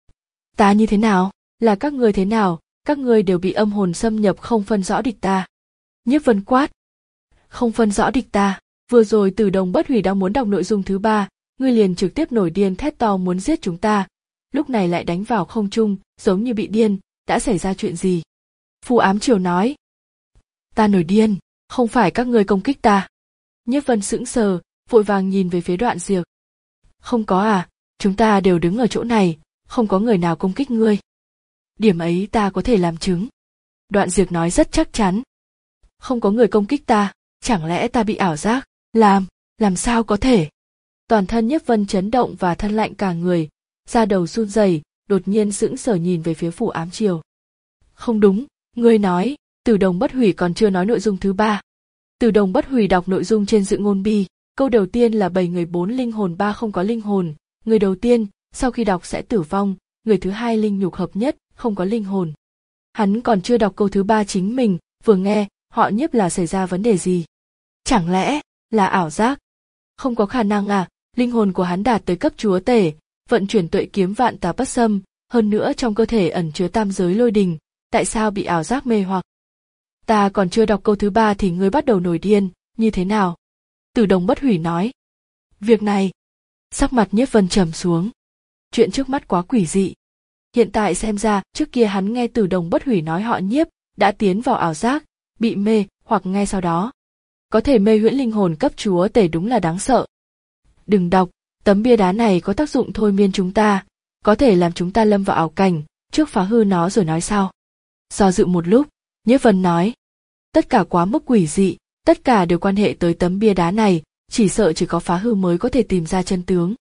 Ta như thế nào? Là các ngươi thế nào? Các ngươi đều bị âm hồn xâm nhập không phân rõ địch ta. Nhiếp Vân quát. Không phân rõ địch ta, vừa rồi Tử Đồng Bất Hủy đang muốn đọc nội dung thứ ba, ngươi liền trực tiếp nổi điên thét to muốn giết chúng ta, lúc này lại đánh vào không trung, giống như bị điên, đã xảy ra chuyện gì? Phù Ám Triều nói. Ta nổi điên, không phải các ngươi công kích ta. Nhiếp Vân sững sờ, vội vàng nhìn về phía Đoạn Diệp. Không có à, chúng ta đều đứng ở chỗ này, không có người nào công kích ngươi. Điểm ấy ta có thể làm chứng. Đoạn Diệp nói rất chắc chắn. Không có người công kích ta, chẳng lẽ ta bị ảo giác? Làm, làm sao có thể? Toàn thân Nhiếp Vân chấn động và thân lạnh cả người, da đầu run rẩy, đột nhiên sững sờ nhìn về phía Phù Ám Triều. Không đúng, ngươi nói, Tử Đồng Bất Hủy còn chưa nói nội dung thứ ba. Tử Đồng Bất Hủy đọc nội dung trên dự ngôn bi, câu đầu tiên là bảy người bốn linh hồn ba không có linh hồn, người đầu tiên, sau khi đọc sẽ tử vong, người thứ hai linh nhục hợp nhất, không có linh hồn. Hắn còn chưa đọc câu thứ ba chính mình, vừa nghe, họ Nhiếp là xảy ra vấn đề gì? Chẳng lẽ, là ảo giác? Không có khả năng à, linh hồn của hắn đạt tới cấp chúa tể, vận chuyển tuệ kiếm vạn tà bất xâm, hơn nữa trong cơ thể ẩn chứa tam giới lôi đình, tại sao bị ảo giác mê hoặc? Ta còn chưa đọc câu thứ ba thì ngươi bắt đầu nổi điên, như thế nào? Tử Đồng Bất Hủy nói. Việc này, sắc mặt Nhiếp Vân trầm xuống. Chuyện trước mắt quá quỷ dị. Hiện tại xem ra, trước kia hắn nghe Tử Đồng Bất Hủy nói họ Nhiếp, đã tiến vào ảo giác, bị mê, hoặc ngay sau đó. Có thể mê huyễn linh hồn cấp chúa tể đúng là đáng sợ. Đừng đọc, tấm bia đá này có tác dụng thôi miên chúng ta, có thể làm chúng ta lâm vào ảo cảnh, trước phá hư nó rồi nói sau. Do dự một lúc, Nhiếp Vân nói. Tất cả quá mức quỷ dị, Tất cả đều quan hệ tới tấm bia đá này, chỉ sợ chỉ có phá hư mới có thể tìm ra chân tướng.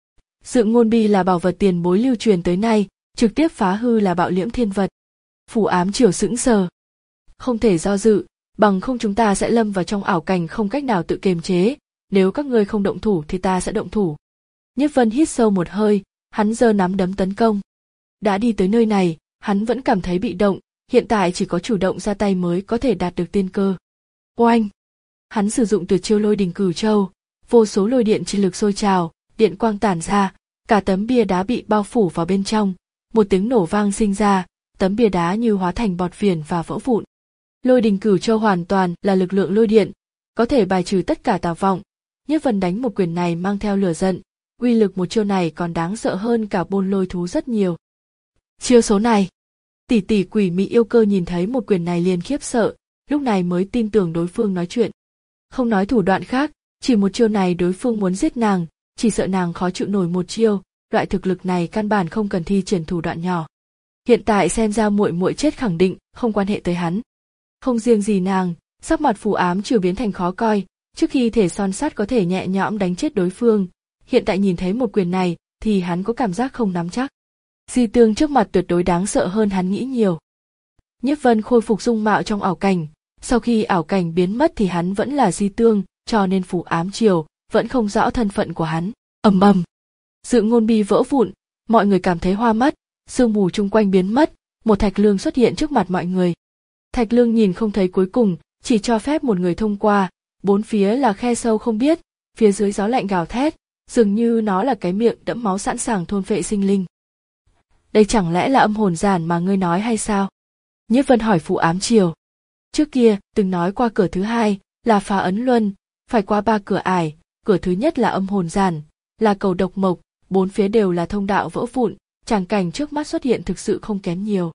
Dự ngôn bi là bảo vật tiền bối lưu truyền tới nay, trực tiếp phá hư là bạo liễm thiên vật. Phù ám triều sững sờ. Không thể do dự, bằng không chúng ta sẽ lâm vào trong ảo cảnh không cách nào tự kiềm chế, nếu các ngươi không động thủ thì ta sẽ động thủ. Nhiếp Vân hít sâu một hơi, hắn giơ nắm đấm tấn công. Đã đi tới nơi này, hắn vẫn cảm thấy bị động, hiện tại chỉ có chủ động ra tay mới có thể đạt được tiên cơ. Oanh! Hắn sử dụng tuyệt chiêu lôi đình cửu châu, vô số lôi điện chi lực sôi trào, điện quang tản ra, cả tấm bia đá bị bao phủ vào bên trong, một tiếng nổ vang sinh ra, tấm bia đá như hóa thành bọt viền và vỡ vụn. Lôi đình cửu châu hoàn toàn là lực lượng lôi điện, có thể bài trừ tất cả tà vọng. Nhiếp Vân đánh một quyền này mang theo lửa giận, uy lực một chiêu này còn đáng sợ hơn cả bôn lôi thú rất nhiều. Chiêu số này, tỷ tỷ quỷ mị yêu cơ nhìn thấy một quyền này liền khiếp sợ, lúc này mới tin tưởng đối phương nói chuyện. Không nói thủ đoạn khác, chỉ một chiêu này đối phương muốn giết nàng, chỉ sợ nàng khó chịu nổi một chiêu, loại thực lực này căn bản không cần thi triển thủ đoạn nhỏ. Hiện tại xem ra muội muội chết khẳng định không quan hệ tới hắn. Không riêng gì nàng, sắc mặt phù ám triều biến thành khó coi, trước khi thể son sắt có thể nhẹ nhõm đánh chết đối phương, hiện tại nhìn thấy một quyền này thì hắn có cảm giác không nắm chắc. Di tương trước mặt tuyệt đối đáng sợ hơn hắn nghĩ nhiều. Nhiếp Vân khôi phục dung mạo trong ảo cảnh, sau khi ảo cảnh biến mất thì hắn vẫn là di tương, cho nên phù ám triều vẫn không rõ thân phận của hắn. Ầm ầm, dự ngôn bi vỡ vụn, mọi người cảm thấy hoa mắt, sương mù chung quanh biến mất, một thạch lương xuất hiện trước mặt mọi người. Thạch lương nhìn không thấy cuối cùng, chỉ cho phép một người thông qua, bốn phía là khe sâu không biết, phía dưới gió lạnh gào thét, dường như nó là cái miệng đẫm máu sẵn sàng thôn phệ sinh linh. Đây chẳng lẽ là âm hồn giản mà ngươi nói hay sao? Nhiếp Vân hỏi phù ám triều. Trước kia, từng nói qua cửa thứ hai, là phá ấn luân, phải qua ba cửa ải, cửa thứ nhất là âm hồn giản, là cầu độc mộc, bốn phía đều là thông đạo vỡ vụn, tràng cảnh trước mắt xuất hiện thực sự không kém nhiều.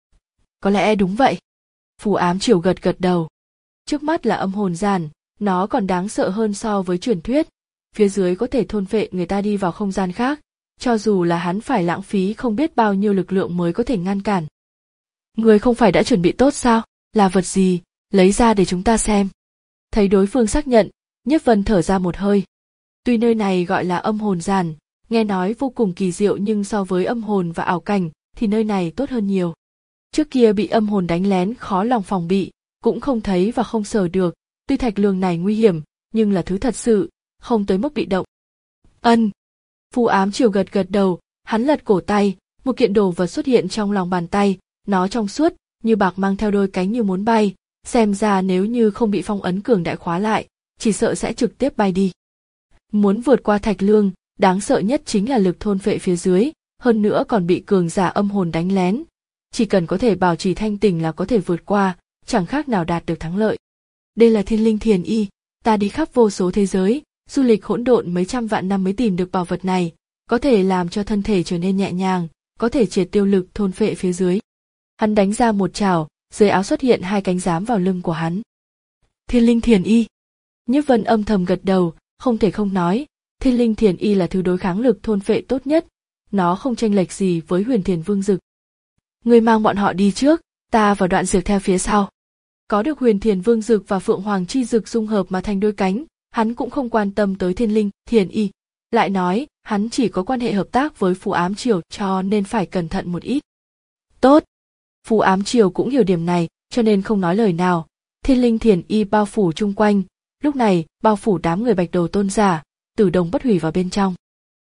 Có lẽ đúng vậy. Phù ám triều gật gật đầu. Trước mắt là âm hồn giản, nó còn đáng sợ hơn so với truyền thuyết, phía dưới có thể thôn phệ người ta đi vào không gian khác, cho dù là hắn phải lãng phí không biết bao nhiêu lực lượng mới có thể ngăn cản. Người không phải đã chuẩn bị tốt sao? Là vật gì? Lấy ra để chúng ta xem. Thấy đối phương xác nhận, Nhiếp Vân thở ra một hơi. Tuy nơi này gọi là âm hồn giản, nghe nói vô cùng kỳ diệu nhưng so với âm hồn và ảo cảnh thì nơi này tốt hơn nhiều. Trước kia bị âm hồn đánh lén khó lòng phòng bị, cũng không thấy và không sờ được, tuy thạch lương này nguy hiểm, nhưng là thứ thật sự, không tới mức bị động. Ân. Phù ám triều gật gật đầu, hắn lật cổ tay, một kiện đồ vật xuất hiện trong lòng bàn tay, nó trong suốt, như bạc mang theo đôi cánh như muốn bay, xem ra nếu như không bị phong ấn cường đại khóa lại, chỉ sợ sẽ trực tiếp bay đi. Muốn vượt qua thạch lương, đáng sợ nhất chính là lực thôn phệ phía dưới, hơn nữa còn bị cường giả âm hồn đánh lén. Chỉ cần có thể bảo trì thanh tỉnh là có thể vượt qua, chẳng khác nào đạt được thắng lợi. Đây là thiên linh thiền y, ta đi khắp vô số thế giới, du lịch hỗn độn mấy trăm vạn năm mới tìm được bảo vật này, có thể làm cho thân thể trở nên nhẹ nhàng, có thể triệt tiêu lực thôn phệ phía dưới. Hắn đánh ra một chảo, dưới áo xuất hiện hai cánh giám vào lưng của hắn. Thiên linh thiền y. Nhiếp Vân âm thầm gật đầu, không thể không nói, thiên linh thiền y là thứ đối kháng lực thôn phệ tốt nhất, nó không chênh lệch gì với huyền thiền vương dực. Người mang bọn họ đi trước, ta và đoạn dược theo phía sau. Có được huyền thiền vương dực và phượng hoàng chi dực dung hợp mà thành đôi cánh, hắn cũng không quan tâm tới thiên linh thiền y. Lại nói, hắn chỉ có quan hệ hợp tác với phù ám triều cho nên phải cẩn thận một ít. Tốt. Phù ám triều cũng hiểu điểm này, cho nên không nói lời nào. Thiên linh thiền y bao phủ chung quanh, lúc này bao phủ đám người bạch đầu tôn giả, tử đồng bất hủy vào bên trong.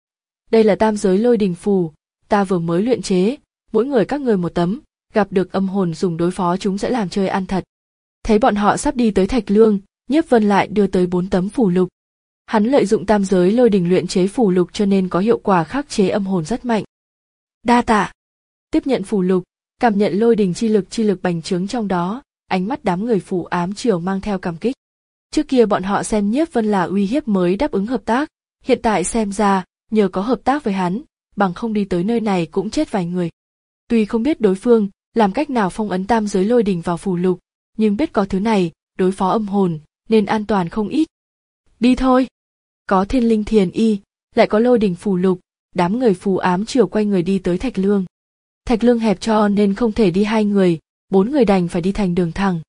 Đây là tam giới lôi đình phù, ta vừa mới luyện chế, mỗi người các người một tấm, gặp được âm hồn dùng đối phó chúng sẽ làm chơi ăn thật. Thấy bọn họ sắp đi tới thạch lương, Nhiếp Vân lại đưa tới bốn tấm phù lục. Hắn lợi dụng tam giới lôi đình luyện chế phù lục cho nên có hiệu quả khắc chế âm hồn rất mạnh. Đa tạ. Tiếp nhận phù lục, cảm nhận lôi đình chi lực chi lực bành trướng trong đó, ánh mắt đám người phù ám triều mang theo cảm kích. Trước kia bọn họ xem Nhiếp Vân là uy hiếp mới đáp ứng hợp tác, hiện tại xem ra, nhờ có hợp tác với hắn, bằng không đi tới nơi này cũng chết vài người. Tuy không biết đối phương làm cách nào phong ấn tam giới lôi đình vào phù lục, nhưng biết có thứ này, đối phó âm hồn, nên an toàn không ít. Đi thôi. Có thiên linh thiền y, lại có lôi đình phù lục, đám người phù ám triều quay người đi tới thạch lương. Thạch lương hẹp cho nên không thể đi hai người, bốn người đành phải đi thành đường thẳng.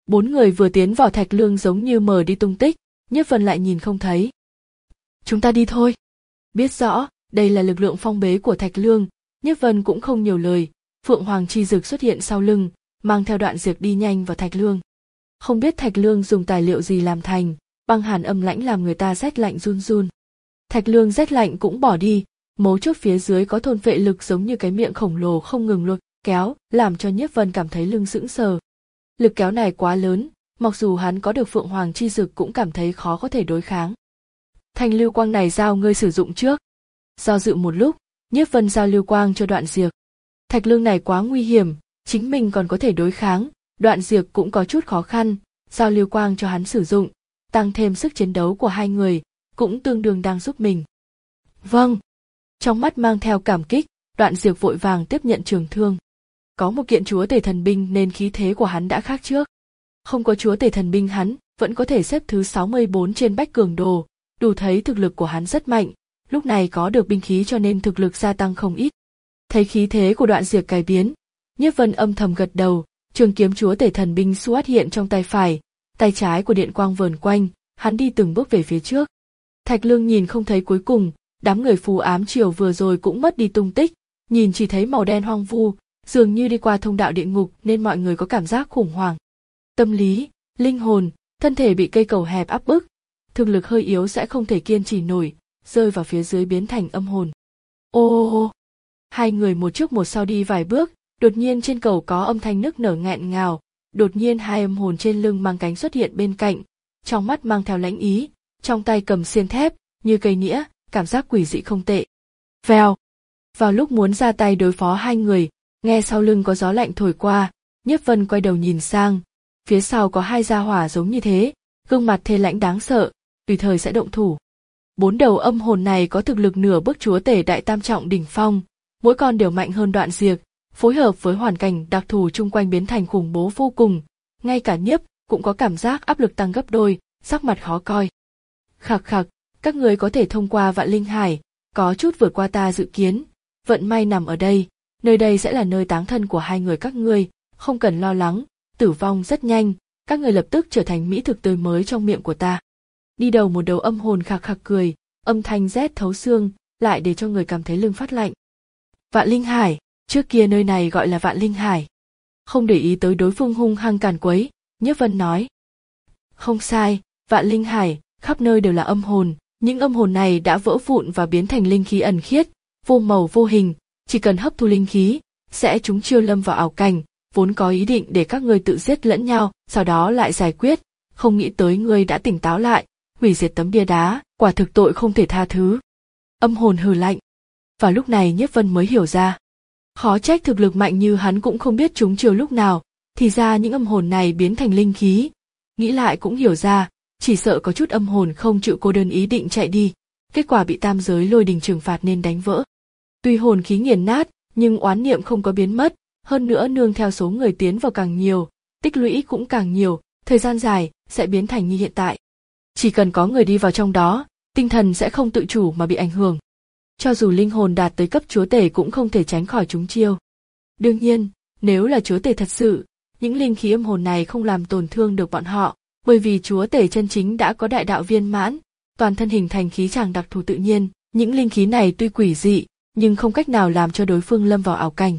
Bốn người vừa tiến vào thạch lương giống như mờ đi tung tích, Nhiếp Vân lại nhìn không thấy. Chúng ta đi thôi. Biết rõ, đây là lực lượng phong bế của thạch lương, Nhiếp Vân cũng không nhiều lời, Phượng Hoàng chi dực xuất hiện sau lưng, mang theo Đoạn Diệp đi nhanh vào thạch lương. Không biết thạch lương dùng tài liệu gì làm thành, băng hàn âm lãnh làm người ta rét lạnh run run. Thạch lương rét lạnh cũng bỏ đi, mấu chốt phía dưới có thôn vệ lực giống như cái miệng khổng lồ không ngừng lôi kéo, làm cho Nhiếp Vân cảm thấy lưng sững sờ. Lực kéo này quá lớn, mặc dù hắn có được Phượng Hoàng chi dực cũng cảm thấy khó có thể đối kháng. Thanh lưu quang này giao ngươi sử dụng trước. Do dự một lúc, Nhiếp Vân giao lưu quang cho Đoạn Diệp. Thạch lương này quá nguy hiểm, chính mình còn có thể đối kháng, Đoạn Diệp cũng có chút khó khăn, giao lưu quang cho hắn sử dụng, tăng thêm sức chiến đấu của hai người, cũng tương đương đang giúp mình. Vâng. Trong mắt mang theo cảm kích, Đoạn Diệp vội vàng tiếp nhận trường thương. Có một kiện chúa tể thần binh nên khí thế của hắn đã khác trước. Không có chúa tể thần binh hắn vẫn có thể xếp thứ sáu mươi bốn trên bách cường đồ, đủ thấy thực lực của hắn rất mạnh, lúc này có được binh khí cho nên thực lực gia tăng không ít. Thấy khí thế của Đoạn Diệp cải biến, Nhiếp Vân âm thầm gật đầu, trường kiếm chúa tể thần binh xuất hiện trong tay phải, tay trái của điện quang vờn quanh, hắn đi từng bước về phía trước. Thạch lương nhìn không thấy cuối cùng, đám người phù ám triều vừa rồi cũng mất đi tung tích, nhìn chỉ thấy màu đen hoang vu, dường như đi qua thông đạo địa ngục nên mọi người có cảm giác khủng hoảng. Tâm lý, linh hồn, thân thể bị cây cầu hẹp áp bức, thực lực hơi yếu sẽ không thể kiên trì nổi, rơi vào phía dưới biến thành âm hồn. Ô ô ô, hai người một trước một sau đi vài bước, đột nhiên trên cầu có âm thanh nức nở nghẹn ngào, đột nhiên hai âm hồn trên lưng mang cánh xuất hiện bên cạnh, trong mắt mang theo lãnh ý, trong tay cầm xiên thép, như cây nĩa, cảm giác quỷ dị không tệ. Vèo. Vào lúc muốn ra tay đối phó hai người, nghe sau lưng có gió lạnh thổi qua, Nhiếp Vân quay đầu nhìn sang, phía sau có hai gia hỏa giống như thế, gương mặt thê lãnh đáng sợ, tùy thời sẽ động thủ. Bốn đầu âm hồn này có thực lực nửa bước chúa tể đại tam trọng đỉnh phong, mỗi con đều mạnh hơn Đoạn Diệp, phối hợp với hoàn cảnh đặc thù chung quanh biến thành khủng bố vô cùng, ngay cả Nhiếp cũng có cảm giác áp lực tăng gấp đôi, sắc mặt khó coi. Khặc khặc, các người có thể thông qua Vạn Linh Hải, có chút vượt qua ta dự kiến, vận may nằm ở đây, nơi đây sẽ là nơi táng thân của hai người các ngươi, không cần lo lắng, tử vong rất nhanh, các người lập tức trở thành mỹ thực tươi mới trong miệng của ta. Đi đầu một đầu âm hồn khạc khạc cười, âm thanh rét thấu xương, lại để cho người cảm thấy lưng phát lạnh. Vạn Linh Hải, trước kia nơi này gọi là Vạn Linh Hải. Không để ý tới đối phương hung hăng càn quấy, Nhiếp Vân nói. Không sai, Vạn Linh Hải, khắp nơi đều là âm hồn, những âm hồn này đã vỡ vụn và biến thành linh khí ẩn khiết, vô màu vô hình, chỉ cần hấp thu linh khí, sẽ chúng chiêu lâm vào ảo cảnh, vốn có ý định để các ngươi tự giết lẫn nhau, sau đó lại giải quyết, không nghĩ tới ngươi đã tỉnh táo lại, hủy diệt tấm bia đá, quả thực tội không thể tha thứ. Âm hồn hừ lạnh. Và lúc này Nhiếp Vân mới hiểu ra. Khó trách thực lực mạnh như hắn cũng không biết chúng chiêu lúc nào, thì ra những âm hồn này biến thành linh khí. Nghĩ lại cũng hiểu ra, chỉ sợ có chút âm hồn không chịu cô đơn ý định chạy đi, kết quả bị tam giới lôi đình trừng phạt nên đánh vỡ. Tuy hồn khí nghiền nát, nhưng oán niệm không có biến mất, hơn nữa nương theo số người tiến vào càng nhiều, tích lũy cũng càng nhiều, thời gian dài sẽ biến thành như hiện tại. Chỉ cần có người đi vào trong đó, tinh thần sẽ không tự chủ mà bị ảnh hưởng. Cho dù linh hồn đạt tới cấp chúa tể cũng không thể tránh khỏi chúng chiêu. Đương nhiên, nếu là chúa tể thật sự, những linh khí âm hồn này không làm tổn thương được bọn họ, bởi vì chúa tể chân chính đã có đại đạo viên mãn, toàn thân hình thành khí tràng đặc thù tự nhiên, những linh khí này tuy quỷ dị, nhưng không cách nào làm cho đối phương lâm vào ảo cảnh.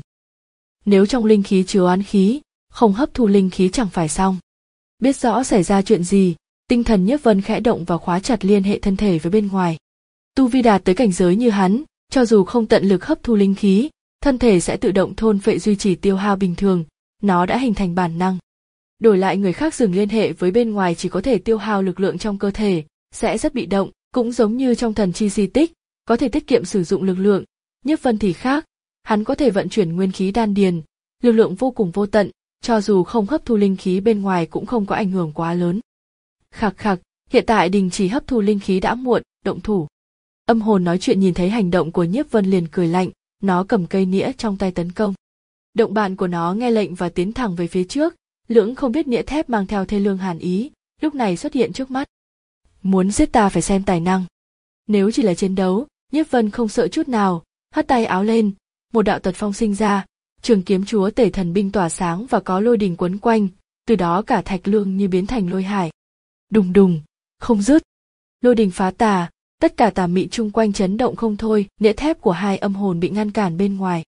Nếu trong linh khí chứa oán khí, không hấp thu linh khí chẳng phải xong. Biết rõ xảy ra chuyện gì, tinh thần Nhiếp Vân khẽ động và khóa chặt liên hệ thân thể với bên ngoài. Tu vi đạt tới cảnh giới như hắn, cho dù không tận lực hấp thu linh khí, thân thể sẽ tự động thôn phệ duy trì tiêu hao bình thường, nó đã hình thành bản năng. Đổi lại người khác dừng liên hệ với bên ngoài chỉ có thể tiêu hao lực lượng trong cơ thể, sẽ rất bị động, cũng giống như trong thần chi di tích, có thể tiết kiệm sử dụng lực lượng. Nhiếp Vân thì khác, hắn có thể vận chuyển nguyên khí đan điền, lực lượng vô cùng vô tận, cho dù không hấp thu linh khí bên ngoài cũng không có ảnh hưởng quá lớn. Khặc khặc, hiện tại đình chỉ hấp thu linh khí đã muộn, động thủ. Âm hồn nói chuyện nhìn thấy hành động của Nhiếp Vân liền cười lạnh, nó cầm cây nĩa trong tay tấn công. Động bạn của nó nghe lệnh và tiến thẳng về phía trước, lưỡng không biết nĩa thép mang theo thê lương hàn ý, lúc này xuất hiện trước mắt. Muốn giết ta phải xem tài năng. Nếu chỉ là chiến đấu, Nhiếp Vân không sợ chút nào, hất tay áo lên, một đạo tật phong sinh ra, trường kiếm chúa tể thần binh tỏa sáng và có lôi đình quấn quanh, từ đó cả thạch lương như biến thành lôi hải. Đùng đùng, không dứt. Lôi đình phá tà, tất cả tà mị chung quanh chấn động không thôi, nghĩa thép của hai âm hồn bị ngăn cản bên ngoài.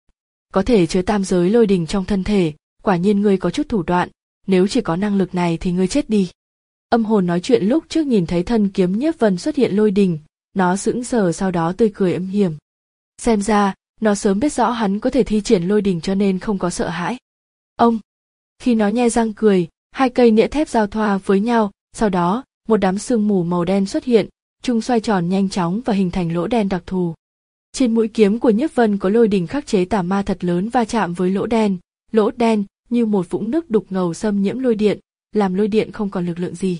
Có thể chứa tam giới lôi đình trong thân thể, quả nhiên ngươi có chút thủ đoạn, nếu chỉ có năng lực này thì ngươi chết đi. Âm hồn nói chuyện lúc trước nhìn thấy thân kiếm Nhiếp Vân xuất hiện lôi đình, nó sững sờ sau đó tươi cười âm hiểm. Xem ra, nó sớm biết rõ hắn có thể thi triển lôi đình cho nên không có sợ hãi. Ông! Khi nó nhe răng cười, hai cây nĩa thép giao thoa với nhau, sau đó, một đám sương mù màu đen xuất hiện, chung xoay tròn nhanh chóng và hình thành lỗ đen đặc thù. Trên mũi kiếm của Nhiếp Vân có lôi đình khắc chế tà ma thật lớn va chạm với lỗ đen, lỗ đen như một vũng nước đục ngầu xâm nhiễm lôi điện, làm lôi điện không còn lực lượng gì.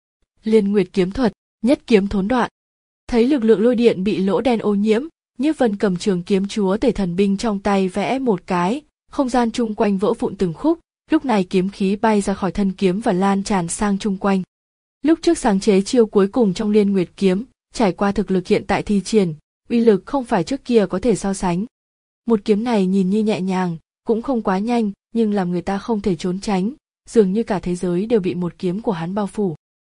Liên Nguyệt kiếm thuật, nhất kiếm thốn đoạn. Thấy lực lượng lôi điện bị lỗ đen ô nhiễm, Nhiếp Vân cầm trường kiếm chúa tể thần binh trong tay vẽ một cái, không gian chung quanh vỡ vụn từng khúc, lúc này kiếm khí bay ra khỏi thân kiếm và lan tràn sang chung quanh. Lúc trước sáng chế chiêu cuối cùng trong Liên Nguyệt kiếm, trải qua thực lực hiện tại thi triển, uy lực không phải trước kia có thể so sánh. Một kiếm này nhìn như nhẹ nhàng, cũng không quá nhanh, nhưng làm người ta không thể trốn tránh, dường như cả thế giới đều bị một kiếm của hắn bao phủ.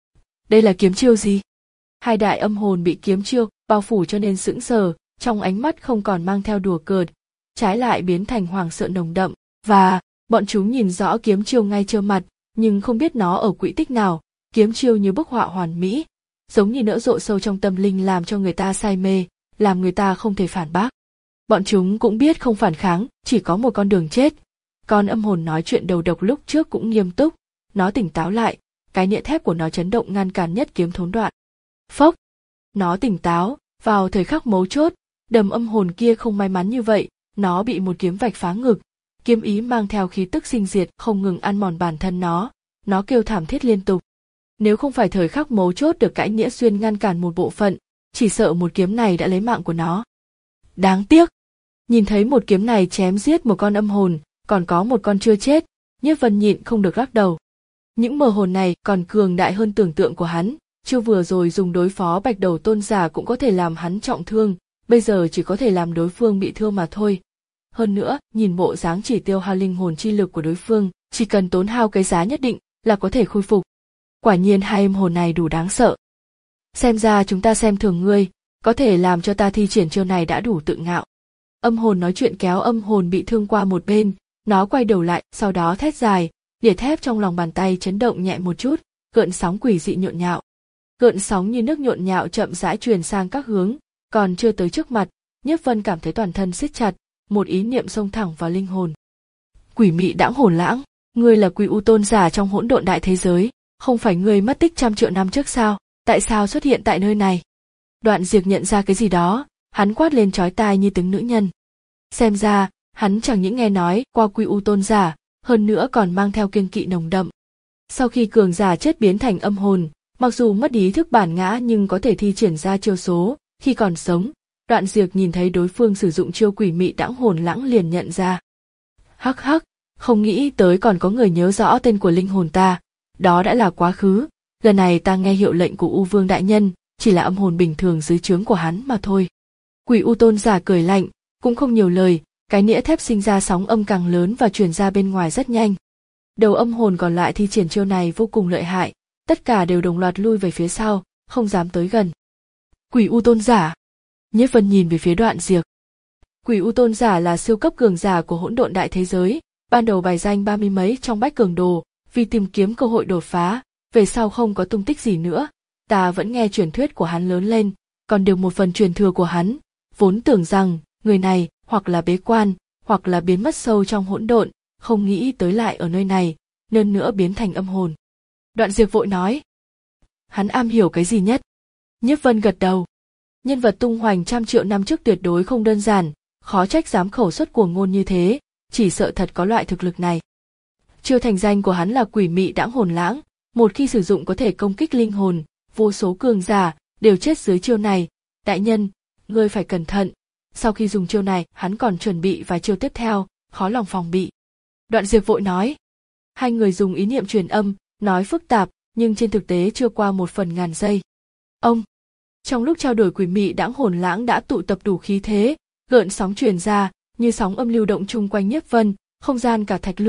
Đây là kiếm chiêu gì? Hai đại âm hồn bị kiếm chiêu bao phủ cho nên sững sờ, trong ánh mắt không còn mang theo đùa cợt, trái lại biến thành hoảng sợ nồng đậm, và bọn chúng nhìn rõ kiếm chiêu ngay trơ mặt, nhưng không biết nó ở quỹ tích nào, kiếm chiêu như bức họa hoàn mỹ, giống như nở rộ sâu trong tâm linh làm cho người ta say mê, làm người ta không thể phản bác. Bọn chúng cũng biết không phản kháng, chỉ có một con đường chết. Con âm hồn nói chuyện đầu độc lúc trước cũng nghiêm túc, nó tỉnh táo lại, cái nĩa thép của nó chấn động ngăn cản nhất kiếm thốn đoạn. Phốc! Nó tỉnh táo, vào thời khắc mấu chốt, đầm âm hồn kia không may mắn như vậy, nó bị một kiếm vạch phá ngực, kiếm ý mang theo khí tức sinh diệt không ngừng ăn mòn bản thân nó, nó kêu thảm thiết liên tục. Nếu không phải thời khắc mấu chốt được cãi nghĩa xuyên ngăn cản một bộ phận, chỉ sợ một kiếm này đã lấy mạng của nó. Đáng tiếc! Nhìn thấy một kiếm này chém giết một con âm hồn, còn có một con chưa chết, Nhiếp Vân nhịn không được lắc đầu. Những mờ hồn này còn cường đại hơn tưởng tượng của hắn, chưa vừa rồi dùng đối phó bạch đầu tôn giả cũng có thể làm hắn trọng thương, bây giờ chỉ có thể làm đối phương bị thương mà thôi. Hơn nữa, nhìn bộ dáng chỉ tiêu hao linh hồn chi lực của đối phương, chỉ cần tốn hao cái giá nhất định là có thể khôi phục. Quả nhiên hai âm hồn này đủ đáng sợ. Xem ra chúng ta xem thường ngươi, có thể làm cho ta thi triển chiêu này đã đủ tự ngạo. Âm hồn nói chuyện kéo âm hồn bị thương qua một bên, nó quay đầu lại, sau đó thét dài, đỉa thép trong lòng bàn tay chấn động nhẹ một chút, gợn sóng quỷ dị nhộn nhạo. Gợn sóng như nước nhộn nhạo chậm rãi truyền sang các hướng, còn chưa tới trước mặt, Nhiếp Vân cảm thấy toàn thân siết chặt, một ý niệm xông thẳng vào linh hồn. Quỷ mị đãng hồn lãng, ngươi là Quỷ U tôn giả trong hỗn độn đại thế giới, không phải ngươi mất tích trăm triệu năm trước sao? Tại sao xuất hiện tại nơi này? Đoạn Diệp nhận ra cái gì đó, hắn quát lên chói tai như tiếng nữ nhân. Xem ra, hắn chẳng những nghe nói qua Quỷ U tôn giả, hơn nữa còn mang theo kiêng kỵ nồng đậm. Sau khi cường giả chết biến thành âm hồn, mặc dù mất ý thức bản ngã nhưng có thể thi triển ra chiêu số, khi còn sống, Đoạn Diệp nhìn thấy đối phương sử dụng chiêu quỷ mị đãng hồn lãng liền nhận ra. Hắc hắc, không nghĩ tới còn có người nhớ rõ tên của linh hồn ta, đó đã là quá khứ, lần này ta nghe hiệu lệnh của U Vương đại nhân, chỉ là âm hồn bình thường dưới trướng của hắn mà thôi. Quỷ U tôn giả cười lạnh, cũng không nhiều lời, cái nĩa thép sinh ra sóng âm càng lớn và truyền ra bên ngoài rất nhanh. Đầu âm hồn còn lại thi triển chiêu này vô cùng lợi hại, tất cả đều đồng loạt lui về phía sau, không dám tới gần. Quỷ U tôn giả. Nhiếp Vân nhìn về phía Đoạn Diệp. Quỷ U tôn giả là siêu cấp cường giả của hỗn độn đại thế giới, ban đầu bài danh ba mươi mấy trong bách cường đồ, vì tìm kiếm cơ hội đột phá, về sau không có tung tích gì nữa. Ta vẫn nghe truyền thuyết của hắn lớn lên, còn được một phần truyền thừa của hắn, vốn tưởng rằng người này hoặc là bế quan, hoặc là biến mất sâu trong hỗn độn, không nghĩ tới lại ở nơi này, nên nữa biến thành âm hồn. Đoạn Diệp vội nói, hắn am hiểu cái gì nhất? Nhiếp Vân gật đầu. Nhân vật tung hoành trăm triệu năm trước tuyệt đối không đơn giản, khó trách dám khẩu xuất cuồng ngôn như thế, chỉ sợ thật có loại thực lực này. Chiêu thành danh của hắn là quỷ mị đãng hồn lãng, một khi sử dụng có thể công kích linh hồn, vô số cường giả đều chết dưới chiêu này. Đại nhân, ngươi phải cẩn thận. Sau khi dùng chiêu này, hắn còn chuẩn bị vài chiêu tiếp theo, khó lòng phòng bị. Đoạn Diệp vội nói. Hai người dùng ý niệm truyền âm, nói phức tạp, nhưng trên thực tế chưa qua một phần ngàn giây. Ông! Trong lúc trao đổi quỷ mị đãng hồn lãng đã tụ tập đủ khí thế, gợn sóng truyền ra, như sóng âm lưu động chung quanh Nhiếp Vân, không gian cả thạch lương,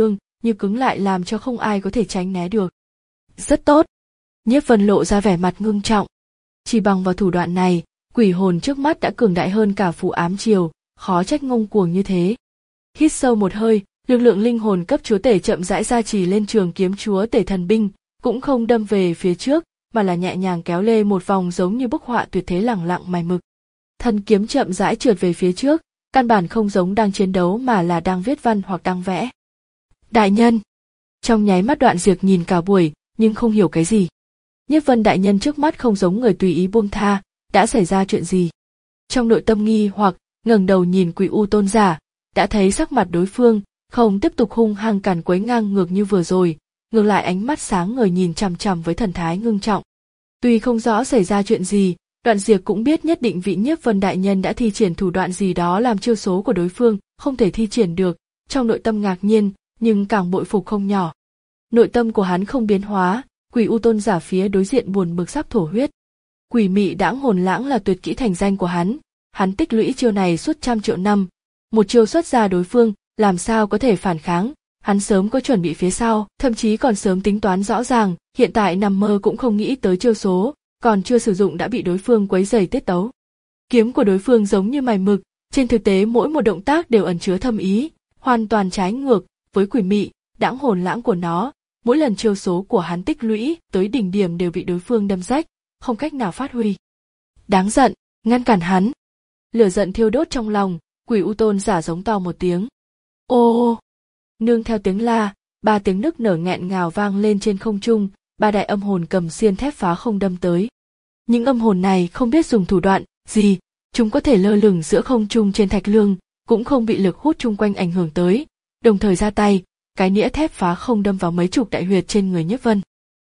như cứng lại làm cho không ai có thể tránh né được. Rất tốt. Nhiếp Vân lộ ra vẻ mặt ngưng trọng. Chỉ bằng vào thủ đoạn này, quỷ hồn trước mắt đã cường đại hơn cả phù ám triều, khó trách ngông cuồng như thế. Hít sâu một hơi, lực lượng linh hồn cấp chúa tể chậm rãi gia trì lên trường kiếm chúa tể thần binh, cũng không đâm về phía trước, mà là nhẹ nhàng kéo lê một vòng giống như bức họa tuyệt thế lẳng lặng mài mực. Thân kiếm chậm rãi trượt về phía trước, căn bản không giống đang chiến đấu mà là đang viết văn hoặc đang vẽ. Đại nhân. Trong nháy mắt Đoạn Diệp nhìn cả buổi, nhưng không hiểu cái gì. Nhiếp Vân đại nhân trước mắt không giống người tùy ý buông tha, đã xảy ra chuyện gì? Trong nội tâm nghi hoặc, ngẩng đầu nhìn Quỷ U tôn giả, đã thấy sắc mặt đối phương không tiếp tục hung hăng càn quấy ngang ngược như vừa rồi, ngược lại ánh mắt sáng ngời nhìn chằm chằm với thần thái ngưng trọng. Tuy không rõ xảy ra chuyện gì, Đoạn Diệp cũng biết nhất định vị Nhiếp Vân đại nhân đã thi triển thủ đoạn gì đó làm chiêu số của đối phương không thể thi triển được, trong nội tâm ngạc nhiên, nhưng càng bội phục không nhỏ. Nội tâm của hắn không biến hóa, Quỷ U tôn giả phía đối diện buồn bực sắp thổ huyết. Quỷ mị đãng hồn lãng là tuyệt kỹ thành danh của hắn, hắn tích lũy chiêu này suốt trăm triệu năm, một chiêu xuất ra đối phương, làm sao có thể phản kháng, hắn sớm có chuẩn bị phía sau, thậm chí còn sớm tính toán rõ ràng, hiện tại nằm mơ cũng không nghĩ tới chiêu số, còn chưa sử dụng đã bị đối phương quấy rầy tiết tấu. Kiếm của đối phương giống như mài mực, trên thực tế mỗi một động tác đều ẩn chứa thâm ý, hoàn toàn trái ngược với quỷ mị, đãng hồn lãng của nó, mỗi lần chiêu số của hắn tích lũy tới đỉnh điểm đều bị đối phương đâm rách, không cách nào phát huy. Đáng giận, ngăn cản hắn. Lửa giận thiêu đốt trong lòng, Quỷ U tôn giả giống to một tiếng. Ô! Nương theo tiếng la, ba tiếng nức nở nghẹn ngào vang lên trên không trung, ba đại âm hồn cầm xiên thép phá không đâm tới. Những âm hồn này không biết dùng thủ đoạn gì, chúng có thể lơ lửng giữa không trung trên thạch lương, cũng không bị lực hút chung quanh ảnh hưởng tới, đồng thời ra tay, cái nĩa thép phá không đâm vào mấy chục đại huyệt trên người Nhiếp Vân.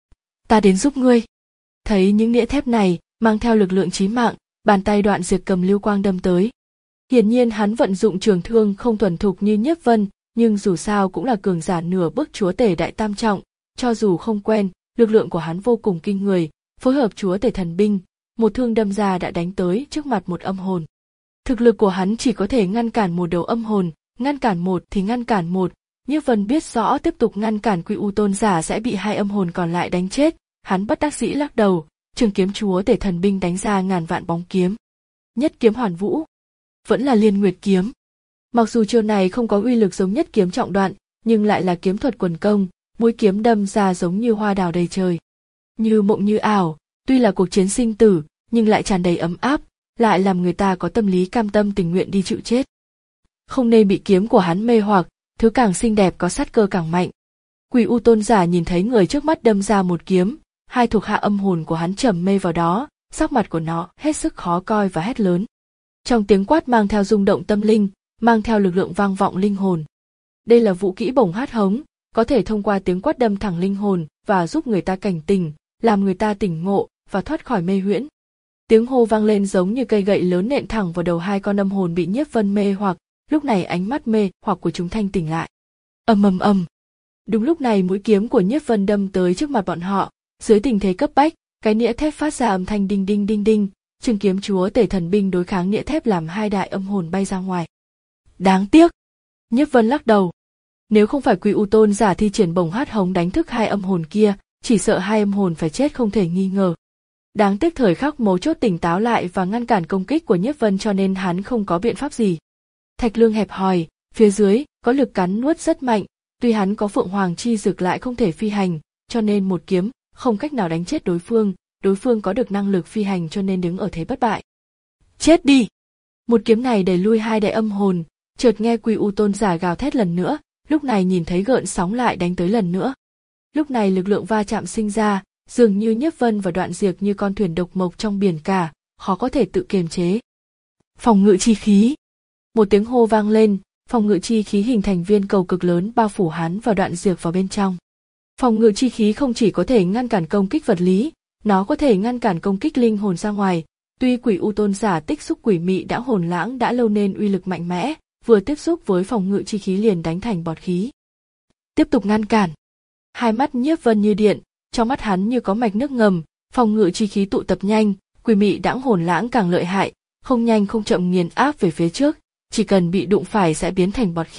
Ta đến giúp ngươi. Thấy những nĩa thép này mang theo lực lượng chí mạng, bàn tay Đoạn Diệp cầm lưu quang đâm tới. Hiển nhiên hắn vận dụng trường thương không thuần thục như Nhiếp Vân, nhưng dù sao cũng là cường giả nửa bước chúa tể đại tam trọng, cho dù không quen, lực lượng của hắn vô cùng kinh người, phối hợp chúa tể thần binh, một thương đâm ra đã đánh tới trước mặt một âm hồn. Thực lực của hắn chỉ có thể ngăn cản một đầu âm hồn, ngăn cản một thì ngăn cản một, Nhiếp Vân biết rõ tiếp tục ngăn cản Quỷ U tôn giả sẽ bị hai âm hồn còn lại đánh chết, hắn bất đắc dĩ lắc đầu, trường kiếm chúa tể thần binh đánh ra ngàn vạn bóng kiếm. Nhất kiếm hoàn vũ, vẫn là Liên Nguyệt kiếm. Mặc dù chiêu này không có uy lực giống nhất kiếm trọng đoạn, nhưng lại là kiếm thuật quần công, mũi kiếm đâm ra giống như hoa đào đầy trời. Như mộng như ảo, tuy là cuộc chiến sinh tử, nhưng lại tràn đầy ấm áp, lại làm người ta có tâm lý cam tâm tình nguyện đi chịu chết. Không nên bị kiếm của hắn mê hoặc, thứ càng xinh đẹp có sát cơ càng mạnh. Quỷ U tôn giả nhìn thấy người trước mắt đâm ra một kiếm, hai thuộc hạ âm hồn của hắn trầm mê vào đó, sắc mặt của nó hết sức khó coi và hét lớn. Trong tiếng quát mang theo rung động tâm linh, mang theo lực lượng vang vọng linh hồn. Đây là vũ kỹ bổng hát hống, có thể thông qua tiếng quát đâm thẳng linh hồn và giúp người ta cảnh tỉnh, làm người ta tỉnh ngộ và thoát khỏi mê huyễn. Tiếng hô vang lên giống như cây gậy lớn nện thẳng vào đầu hai con âm hồn bị Nhiếp Vân mê hoặc, lúc này ánh mắt mê hoặc của chúng thanh tỉnh lại. Ầm ầm ầm. Đúng lúc này mũi kiếm của Nhiếp Vân đâm tới trước mặt bọn họ, dưới tình thế cấp bách, cái nĩa thép phát ra âm thanh đinh đinh đinh đinh, trường kiếm chúa tể thần binh đối kháng nĩa thép làm hai đại âm hồn bay ra ngoài. Đáng tiếc. Nhiếp Vân lắc đầu. Nếu không phải Quỷ U tôn giả thi triển bổng hát hống đánh thức hai âm hồn kia, chỉ sợ hai âm hồn phải chết không thể nghi ngờ. Đáng tiếc thời khắc mấu chốt tỉnh táo lại và ngăn cản công kích của Nhiếp Vân cho nên hắn không có biện pháp gì. Thạch lương hẹp hòi, phía dưới có lực cắn nuốt rất mạnh, tuy hắn có Phượng Hoàng chi dực lại không thể phi hành, cho nên một kiếm không cách nào đánh chết đối phương, đối phương có được năng lực phi hành cho nên đứng ở thế bất bại. Chết đi! Một kiếm này đẩy lui hai đại âm hồn, chợt nghe Quỷ U tôn giả gào thét lần nữa, lúc này nhìn thấy gợn sóng lại đánh tới lần nữa. Lúc này lực lượng va chạm sinh ra, dường như Nhiếp Vân và Đoạn Diệp như con thuyền độc mộc trong biển cả, khó có thể tự kiềm chế. Phòng ngự chi khí. Một tiếng hô vang lên, phòng ngự chi khí hình thành viên cầu cực lớn bao phủ hắn và Đoạn Diệp vào bên trong. Phòng ngự chi khí không chỉ có thể ngăn cản công kích vật lý, nó có thể ngăn cản công kích linh hồn ra ngoài. Tuy Quỷ U tôn giả tích xúc quỷ mị đã hồn lãng đã lâu nên uy lực mạnh mẽ, vừa tiếp xúc với phòng ngự chi khí liền đánh thành bọt khí. Tiếp tục ngăn cản. Hai mắt Nhiếp Vân như điện, trong mắt hắn như có mạch nước ngầm, phòng ngự chi khí tụ tập nhanh, quỷ mị đãng hồn lãng càng lợi hại, không nhanh không chậm nghiền áp về phía trước, chỉ cần bị đụng phải sẽ biến thành bọt khí,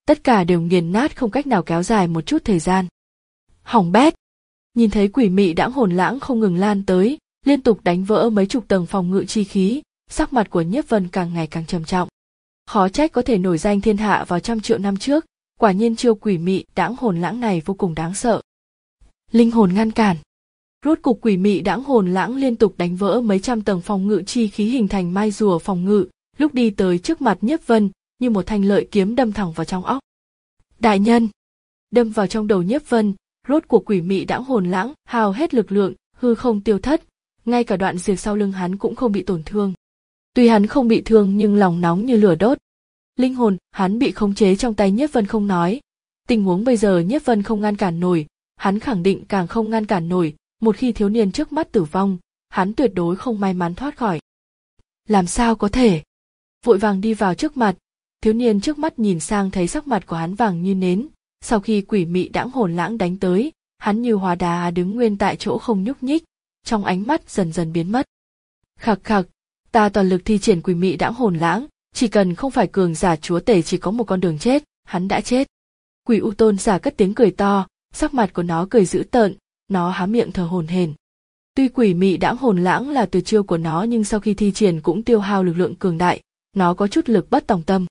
tất cả đều nghiền nát không cách nào kéo dài một chút thời gian. Hỏng bét! Nhìn thấy quỷ mị đãng hồn lãng không ngừng lan tới, liên tục đánh vỡ mấy chục tầng phòng ngự chi khí, sắc mặt của Nhiếp Vân càng ngày càng trầm trọng. Khó trách có thể nổi danh thiên hạ vào trăm triệu năm trước, quả nhiên chiêu quỷ mị đãng hồn lãng này vô cùng đáng sợ. Linh hồn ngăn cản. Rốt cục quỷ mị đãng hồn lãng liên tục đánh vỡ mấy trăm tầng phòng ngự chi khí hình thành mai rùa phòng ngự, lúc đi tới trước mặt Nhiếp Vân, như một thanh lợi kiếm đâm thẳng vào trong óc. Đại nhân! Đâm vào trong đầu Nhiếp Vân, rốt cuộc quỷ mị đãng hồn lãng hao hết lực lượng, hư không tiêu thất, ngay cả đoạn diệt sau lưng hắn cũng không bị tổn thương. Tuy hắn không bị thương nhưng lòng nóng như lửa đốt. Linh hồn hắn bị khống chế trong tay Nhiếp Vân không nói. Tình huống bây giờ Nhiếp Vân không ngăn cản nổi, hắn khẳng định càng không ngăn cản nổi, một khi thiếu niên trước mắt tử vong, hắn tuyệt đối không may mắn thoát khỏi. Làm sao có thể? Vội vàng đi vào trước mặt, thiếu niên trước mắt nhìn sang thấy sắc mặt của hắn vàng như nến, sau khi quỷ mị đãng hồn lãng đánh tới, hắn như hóa đá đứng nguyên tại chỗ không nhúc nhích, trong ánh mắt dần dần biến mất. Khặc khặc, ta toàn lực thi triển quỷ mị đãng hồn lãng, chỉ cần không phải cường giả chúa tể chỉ có một con đường chết, hắn đã chết. Quỷ u tôn giả cất tiếng cười to, sắc mặt của nó cười dữ tợn, nó há miệng thở hổn hển. Tuy quỷ mị đãng hồn lãng là tuyệt chiêu của nó nhưng sau khi thi triển cũng tiêu hao lực lượng cường đại, nó có chút lực bất tòng tâm.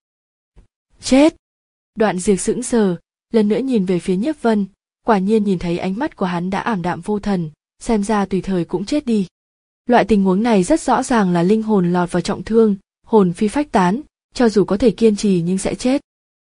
Chết! Đoạn Diệp sững sờ, lần nữa nhìn về phía Nhiếp Vân, quả nhiên nhìn thấy ánh mắt của hắn đã ảm đạm vô thần, xem ra tùy thời cũng chết đi. Loại tình huống này rất rõ ràng là linh hồn lọt vào trọng thương, hồn phi phách tán, cho dù có thể kiên trì nhưng sẽ chết.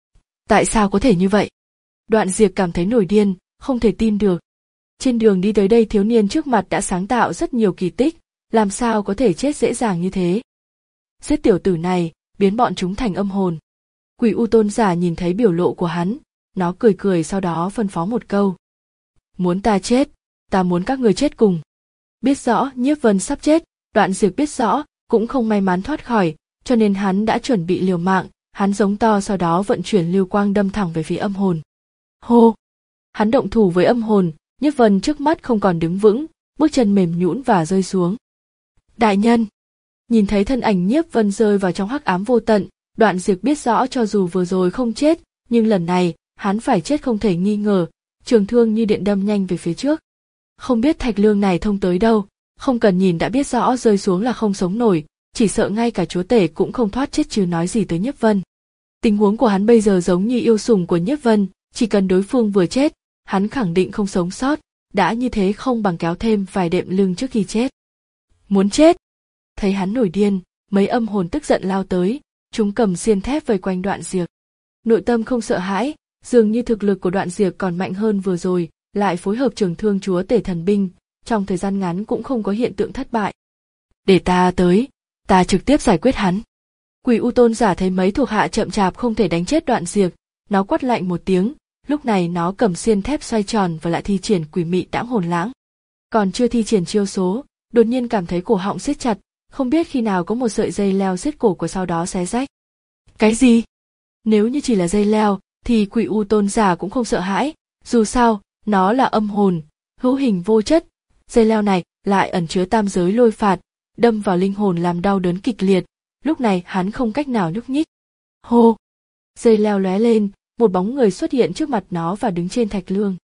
Tại sao có thể như vậy? Đoạn Diệp cảm thấy nổi điên, không thể tin được. Trên đường đi tới đây thiếu niên trước mặt đã sáng tạo rất nhiều kỳ tích, làm sao có thể chết dễ dàng như thế? Giết tiểu tử này, biến bọn chúng thành âm hồn. Quỷ u tôn giả nhìn thấy biểu lộ của hắn, nó cười cười sau đó phân phó một câu. Muốn ta chết, ta muốn các người chết cùng. Biết rõ Nhiếp Vân sắp chết, Đoạn Diệp biết rõ, cũng không may mắn thoát khỏi, cho nên hắn đã chuẩn bị liều mạng, hắn giống to sau đó vận chuyển lưu quang đâm thẳng về phía âm hồn. Hô! Hắn động thủ với âm hồn, Nhiếp Vân trước mắt không còn đứng vững, bước chân mềm nhũn và rơi xuống. Đại nhân! Nhìn thấy thân ảnh Nhiếp Vân rơi vào trong hắc ám vô tận, Đoạn Diệp biết rõ cho dù vừa rồi không chết, nhưng lần này, hắn phải chết không thể nghi ngờ, trường thương như điện đâm nhanh về phía trước. Không biết thạch lương này thông tới đâu, không cần nhìn đã biết rõ rơi xuống là không sống nổi, chỉ sợ ngay cả chúa tể cũng không thoát chết chứ nói gì tới Nhiếp Vân. Tình huống của hắn bây giờ giống như yêu sủng của Nhiếp Vân, chỉ cần đối phương vừa chết, hắn khẳng định không sống sót, đã như thế không bằng kéo thêm vài đệm lưng trước khi chết. Muốn chết! Thấy hắn nổi điên, mấy âm hồn tức giận lao tới, chúng cầm xiên thép vây quanh Đoạn Diệp. Nội tâm không sợ hãi, dường như thực lực của Đoạn Diệp còn mạnh hơn vừa rồi, lại phối hợp trường thương chúa tể thần binh, trong thời gian ngắn cũng không có hiện tượng thất bại. Để ta tới, ta trực tiếp giải quyết hắn. Quỷ u tôn giả thấy mấy thuộc hạ chậm chạp không thể đánh chết Đoạn Diệp, nó quát lạnh một tiếng, lúc này nó cầm xiên thép xoay tròn và lại thi triển quỷ mị đãng hồn lãng. Còn chưa thi triển chiêu số, đột nhiên cảm thấy cổ họng siết chặt, không biết khi nào có một sợi dây leo siết cổ của sau đó xé rách. Cái gì? Nếu như chỉ là dây leo, thì quỷ u tôn giả cũng không sợ hãi, dù sao, nó là âm hồn, hữu hình vô chất, dây leo này lại ẩn chứa tam giới lôi phạt, đâm vào linh hồn làm đau đớn kịch liệt, lúc này hắn không cách nào nhúc nhích. Hô! Dây leo lóe lên, một bóng người xuất hiện trước mặt nó và đứng trên thạch lương.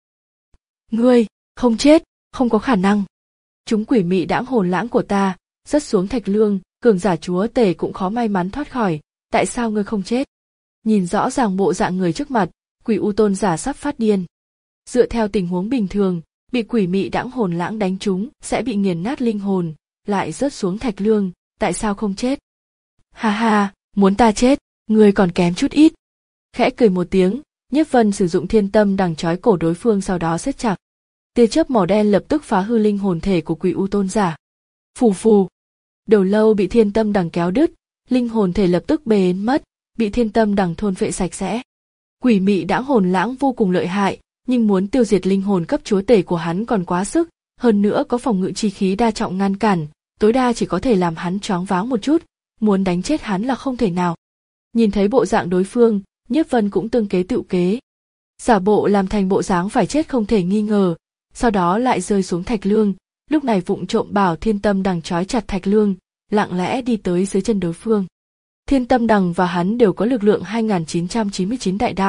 Ngươi, không chết, không có khả năng. Chúng quỷ mị đãng hồn lãng của ta, rớt xuống thạch lương, cường giả chúa tể cũng khó may mắn thoát khỏi, tại sao ngươi không chết? Nhìn rõ ràng bộ dạng người trước mặt, quỷ u tôn giả sắp phát điên. Dựa theo tình huống bình thường, bị quỷ mị đãng hồn lãng đánh trúng sẽ bị nghiền nát linh hồn, lại rớt xuống thạch lương, tại sao không chết? Ha ha, muốn ta chết, ngươi còn kém chút ít. Khẽ cười một tiếng, Nhiếp Vân sử dụng thiên tâm đằng trói cổ đối phương sau đó siết chặt. Tia chớp màu đen lập tức phá hư linh hồn thể của quỷ u tôn giả. Phù phù. Đầu lâu bị thiên tâm đằng kéo đứt, linh hồn thể lập tức bế mất, bị thiên tâm đằng thôn phệ sạch sẽ. Quỷ mị đãng hồn lãng vô cùng lợi hại, nhưng muốn tiêu diệt linh hồn cấp chúa tể của hắn còn quá sức, hơn nữa có phòng ngự chi khí đa trọng ngăn cản, tối đa chỉ có thể làm hắn choáng váng một chút, muốn đánh chết hắn là không thể nào. Nhìn thấy bộ dạng đối phương, Nhiếp Vân cũng tương kế tựu kế. Giả bộ làm thành bộ dáng phải chết không thể nghi ngờ, sau đó lại rơi xuống thạch lương, lúc này vụng trộm bảo thiên tâm đằng trói chặt thạch lương, lặng lẽ đi tới dưới chân đối phương. Thiên tâm đằng và hắn đều có lực lượng hai nghìn chín trăm chín mươi chín đại đạo,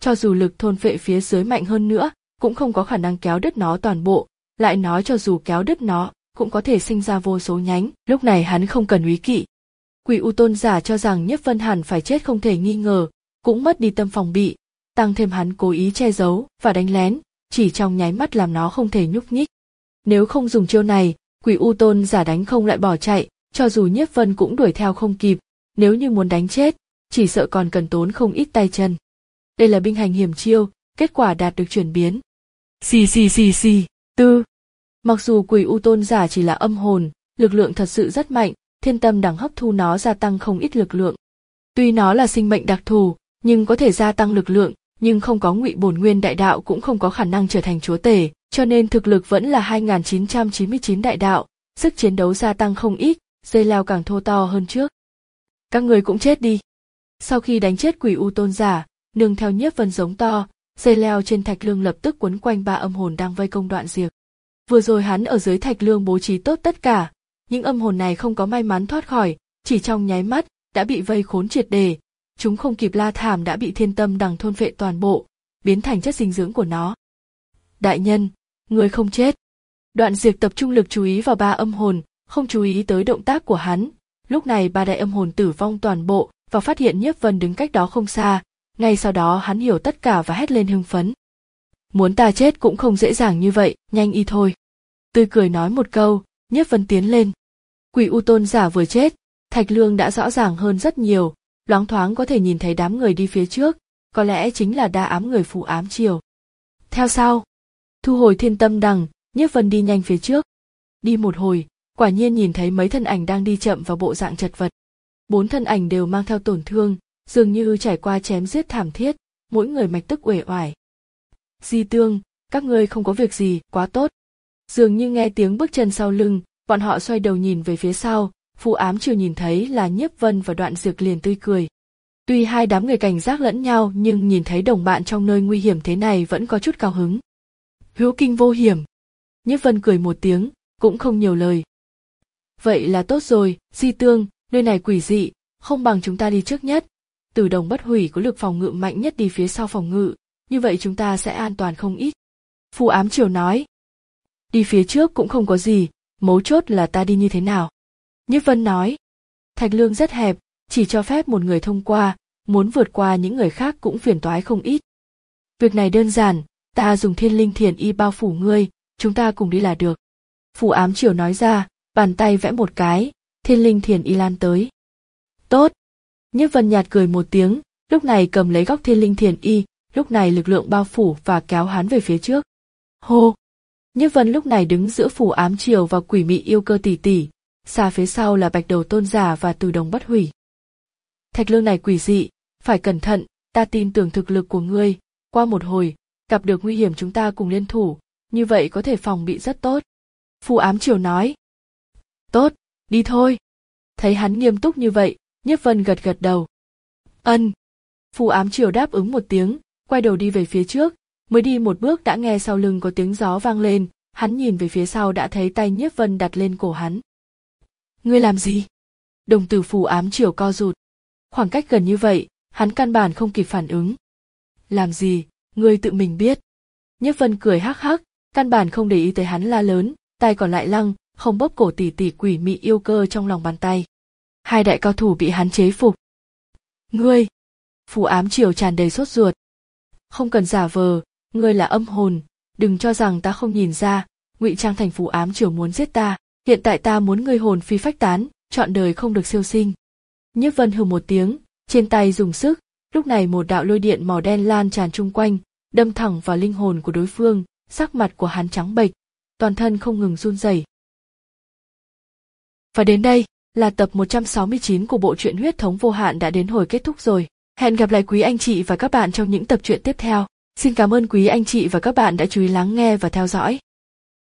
cho dù lực thôn phệ phía dưới mạnh hơn nữa, cũng không có khả năng kéo đứt nó toàn bộ, lại nói cho dù kéo đứt nó, cũng có thể sinh ra vô số nhánh, lúc này hắn không cần úy kỵ. Quỷ U tôn giả cho rằng Nhiếp Vân hẳn phải chết không thể nghi ngờ, cũng mất đi tâm phòng bị, tăng thêm hắn cố ý che giấu và đánh lén, chỉ trong nháy mắt làm nó không thể nhúc nhích. Nếu không dùng chiêu này, Quỷ U tôn giả đánh không lại bỏ chạy, cho dù Nhiếp Vân cũng đuổi theo không kịp, nếu như muốn đánh chết, chỉ sợ còn cần tốn không ít tay chân. Đây là binh hành hiểm chiêu, kết quả đạt được chuyển biến. Xì xì xì xì, tư. Mặc dù Quỷ U tôn giả chỉ là âm hồn, lực lượng thật sự rất mạnh, thiên tâm đằng hấp thu nó gia tăng không ít lực lượng. Tuy nó là sinh mệnh đặc thù, nhưng có thể gia tăng lực lượng, nhưng không có Ngụy Bổn Nguyên đại đạo cũng không có khả năng trở thành chúa tể, cho nên thực lực vẫn là hai nghìn chín trăm chín mươi chín đại đạo, sức chiến đấu gia tăng không ít, dây leo càng thô to hơn trước. Các người cũng chết đi. Sau khi đánh chết Quỷ U tôn giả, nương theo Nhiếp Vân giống to, dây leo trên thạch lương lập tức quấn quanh ba âm hồn đang vây công Đoạn Diệp. Vừa rồi hắn ở dưới thạch lương bố trí tốt tất cả, những âm hồn này không có may mắn thoát khỏi, chỉ trong nháy mắt đã bị vây khốn triệt để, chúng không kịp la thảm đã bị thiên tâm đằng thôn phệ toàn bộ, biến thành chất dinh dưỡng của nó. Đại nhân, người không chết. Đoạn Diệp tập trung lực chú ý vào ba âm hồn, không chú ý tới động tác của hắn. Lúc này ba đại âm hồn tử vong toàn bộ và phát hiện Nhiếp Vân đứng cách đó không xa. Ngay sau đó hắn hiểu tất cả và hét lên hưng phấn. Muốn ta chết cũng không dễ dàng như vậy, nhanh y thôi. Tươi cười nói một câu, Nhiếp Vân tiến lên. Quỷ U tôn giả vừa chết, thạch lương đã rõ ràng hơn rất nhiều, loáng thoáng có thể nhìn thấy đám người đi phía trước, có lẽ chính là đa ám người Phù Ám Triều. Theo sau, thu hồi thiên tâm đằng, Nhiếp Vân đi nhanh phía trước. Đi một hồi, quả nhiên nhìn thấy mấy thân ảnh đang đi chậm vào bộ dạng chật vật. Bốn thân ảnh đều mang theo tổn thương, dường như trải qua chém giết thảm thiết, mỗi người mạch tức uể oải. Di Tương, các ngươi không có việc gì, quá tốt. Dường như nghe tiếng bước chân sau lưng, bọn họ xoay đầu nhìn về phía sau, Phù Ám Triều nhìn thấy là Nhiếp Vân và Đoạn Diệp liền tươi cười. Tuy hai đám người cảnh giác lẫn nhau nhưng nhìn thấy đồng bạn trong nơi nguy hiểm thế này vẫn có chút cao hứng. Hữu kinh vô hiểm. Nhiếp Vân cười một tiếng, cũng không nhiều lời. Vậy là tốt rồi, Di Tương, nơi này quỷ dị, không bằng chúng ta đi trước nhất. Tử Đồng Bất Hủy có lực phòng ngự mạnh nhất đi phía sau phòng ngự, như vậy chúng ta sẽ an toàn không ít. Phù Ám Triều nói. Đi phía trước cũng không có gì, mấu chốt là ta đi như thế nào. Nhiếp Vân nói. Thạch lương rất hẹp, chỉ cho phép một người thông qua, muốn vượt qua những người khác cũng phiền toái không ít. Việc này đơn giản, ta dùng thiên linh thiền y bao phủ ngươi, chúng ta cùng đi là được. Phù Ám Triều nói ra, bàn tay vẽ một cái, thiên linh thiền y lan tới. Tốt. Nhiếp Vân nhạt cười một tiếng, lúc này cầm lấy góc thiên linh thiền y, lúc này lực lượng bao phủ và kéo hắn về phía trước. Hô. Nhiếp Vân lúc này đứng giữa Phù Ám Triều và Quỷ Mị Yêu Cơ tỷ tỷ, xa phía sau là Bạch Đầu Tôn giả và Tử Đồng Bất Hủy. Thạch lương này quỷ dị, phải cẩn thận, ta tin tưởng thực lực của ngươi, qua một hồi, gặp được nguy hiểm chúng ta cùng liên thủ, như vậy có thể phòng bị rất tốt. Phù Ám Triều nói. Tốt, đi thôi. Thấy hắn nghiêm túc như vậy, Nhiếp Vân gật gật đầu. Ân. Phù Ám Triều đáp ứng một tiếng, quay đầu đi về phía trước, mới đi một bước đã nghe sau lưng có tiếng gió vang lên, hắn nhìn về phía sau đã thấy tay Nhiếp Vân đặt lên cổ hắn. Ngươi làm gì? Đồng tử Phù Ám Triều co rụt. Khoảng cách gần như vậy, hắn căn bản không kịp phản ứng. Làm gì, ngươi tự mình biết. Nhiếp Vân cười hắc hắc, căn bản không để ý tới hắn la lớn, tay còn lại lăng, không bóp cổ tỷ tỷ Quỷ Mị Yêu Cơ trong lòng bàn tay. Hai đại cao thủ bị hắn chế phục. Ngươi! Phù Ám Triều tràn đầy sốt ruột. Không cần giả vờ, ngươi là âm hồn, đừng cho rằng ta không nhìn ra, ngụy trang thành Phù Ám Triều muốn giết ta, hiện tại ta muốn ngươi hồn phi phách tán, trọn đời không được siêu sinh. Nhiếp Vân hừ một tiếng, trên tay dùng sức, lúc này một đạo lôi điện màu đen lan tràn chung quanh, đâm thẳng vào linh hồn của đối phương, sắc mặt của hắn trắng bệch, toàn thân không ngừng run rẩy. Và đến đây là tập một trăm sáu mươi chín của bộ truyện Huyết Thống Vô Hạn đã đến hồi kết thúc rồi. Hẹn gặp lại quý anh chị và các bạn trong những tập truyện tiếp theo. Xin cảm ơn quý anh chị và các bạn đã chú ý lắng nghe và theo dõi.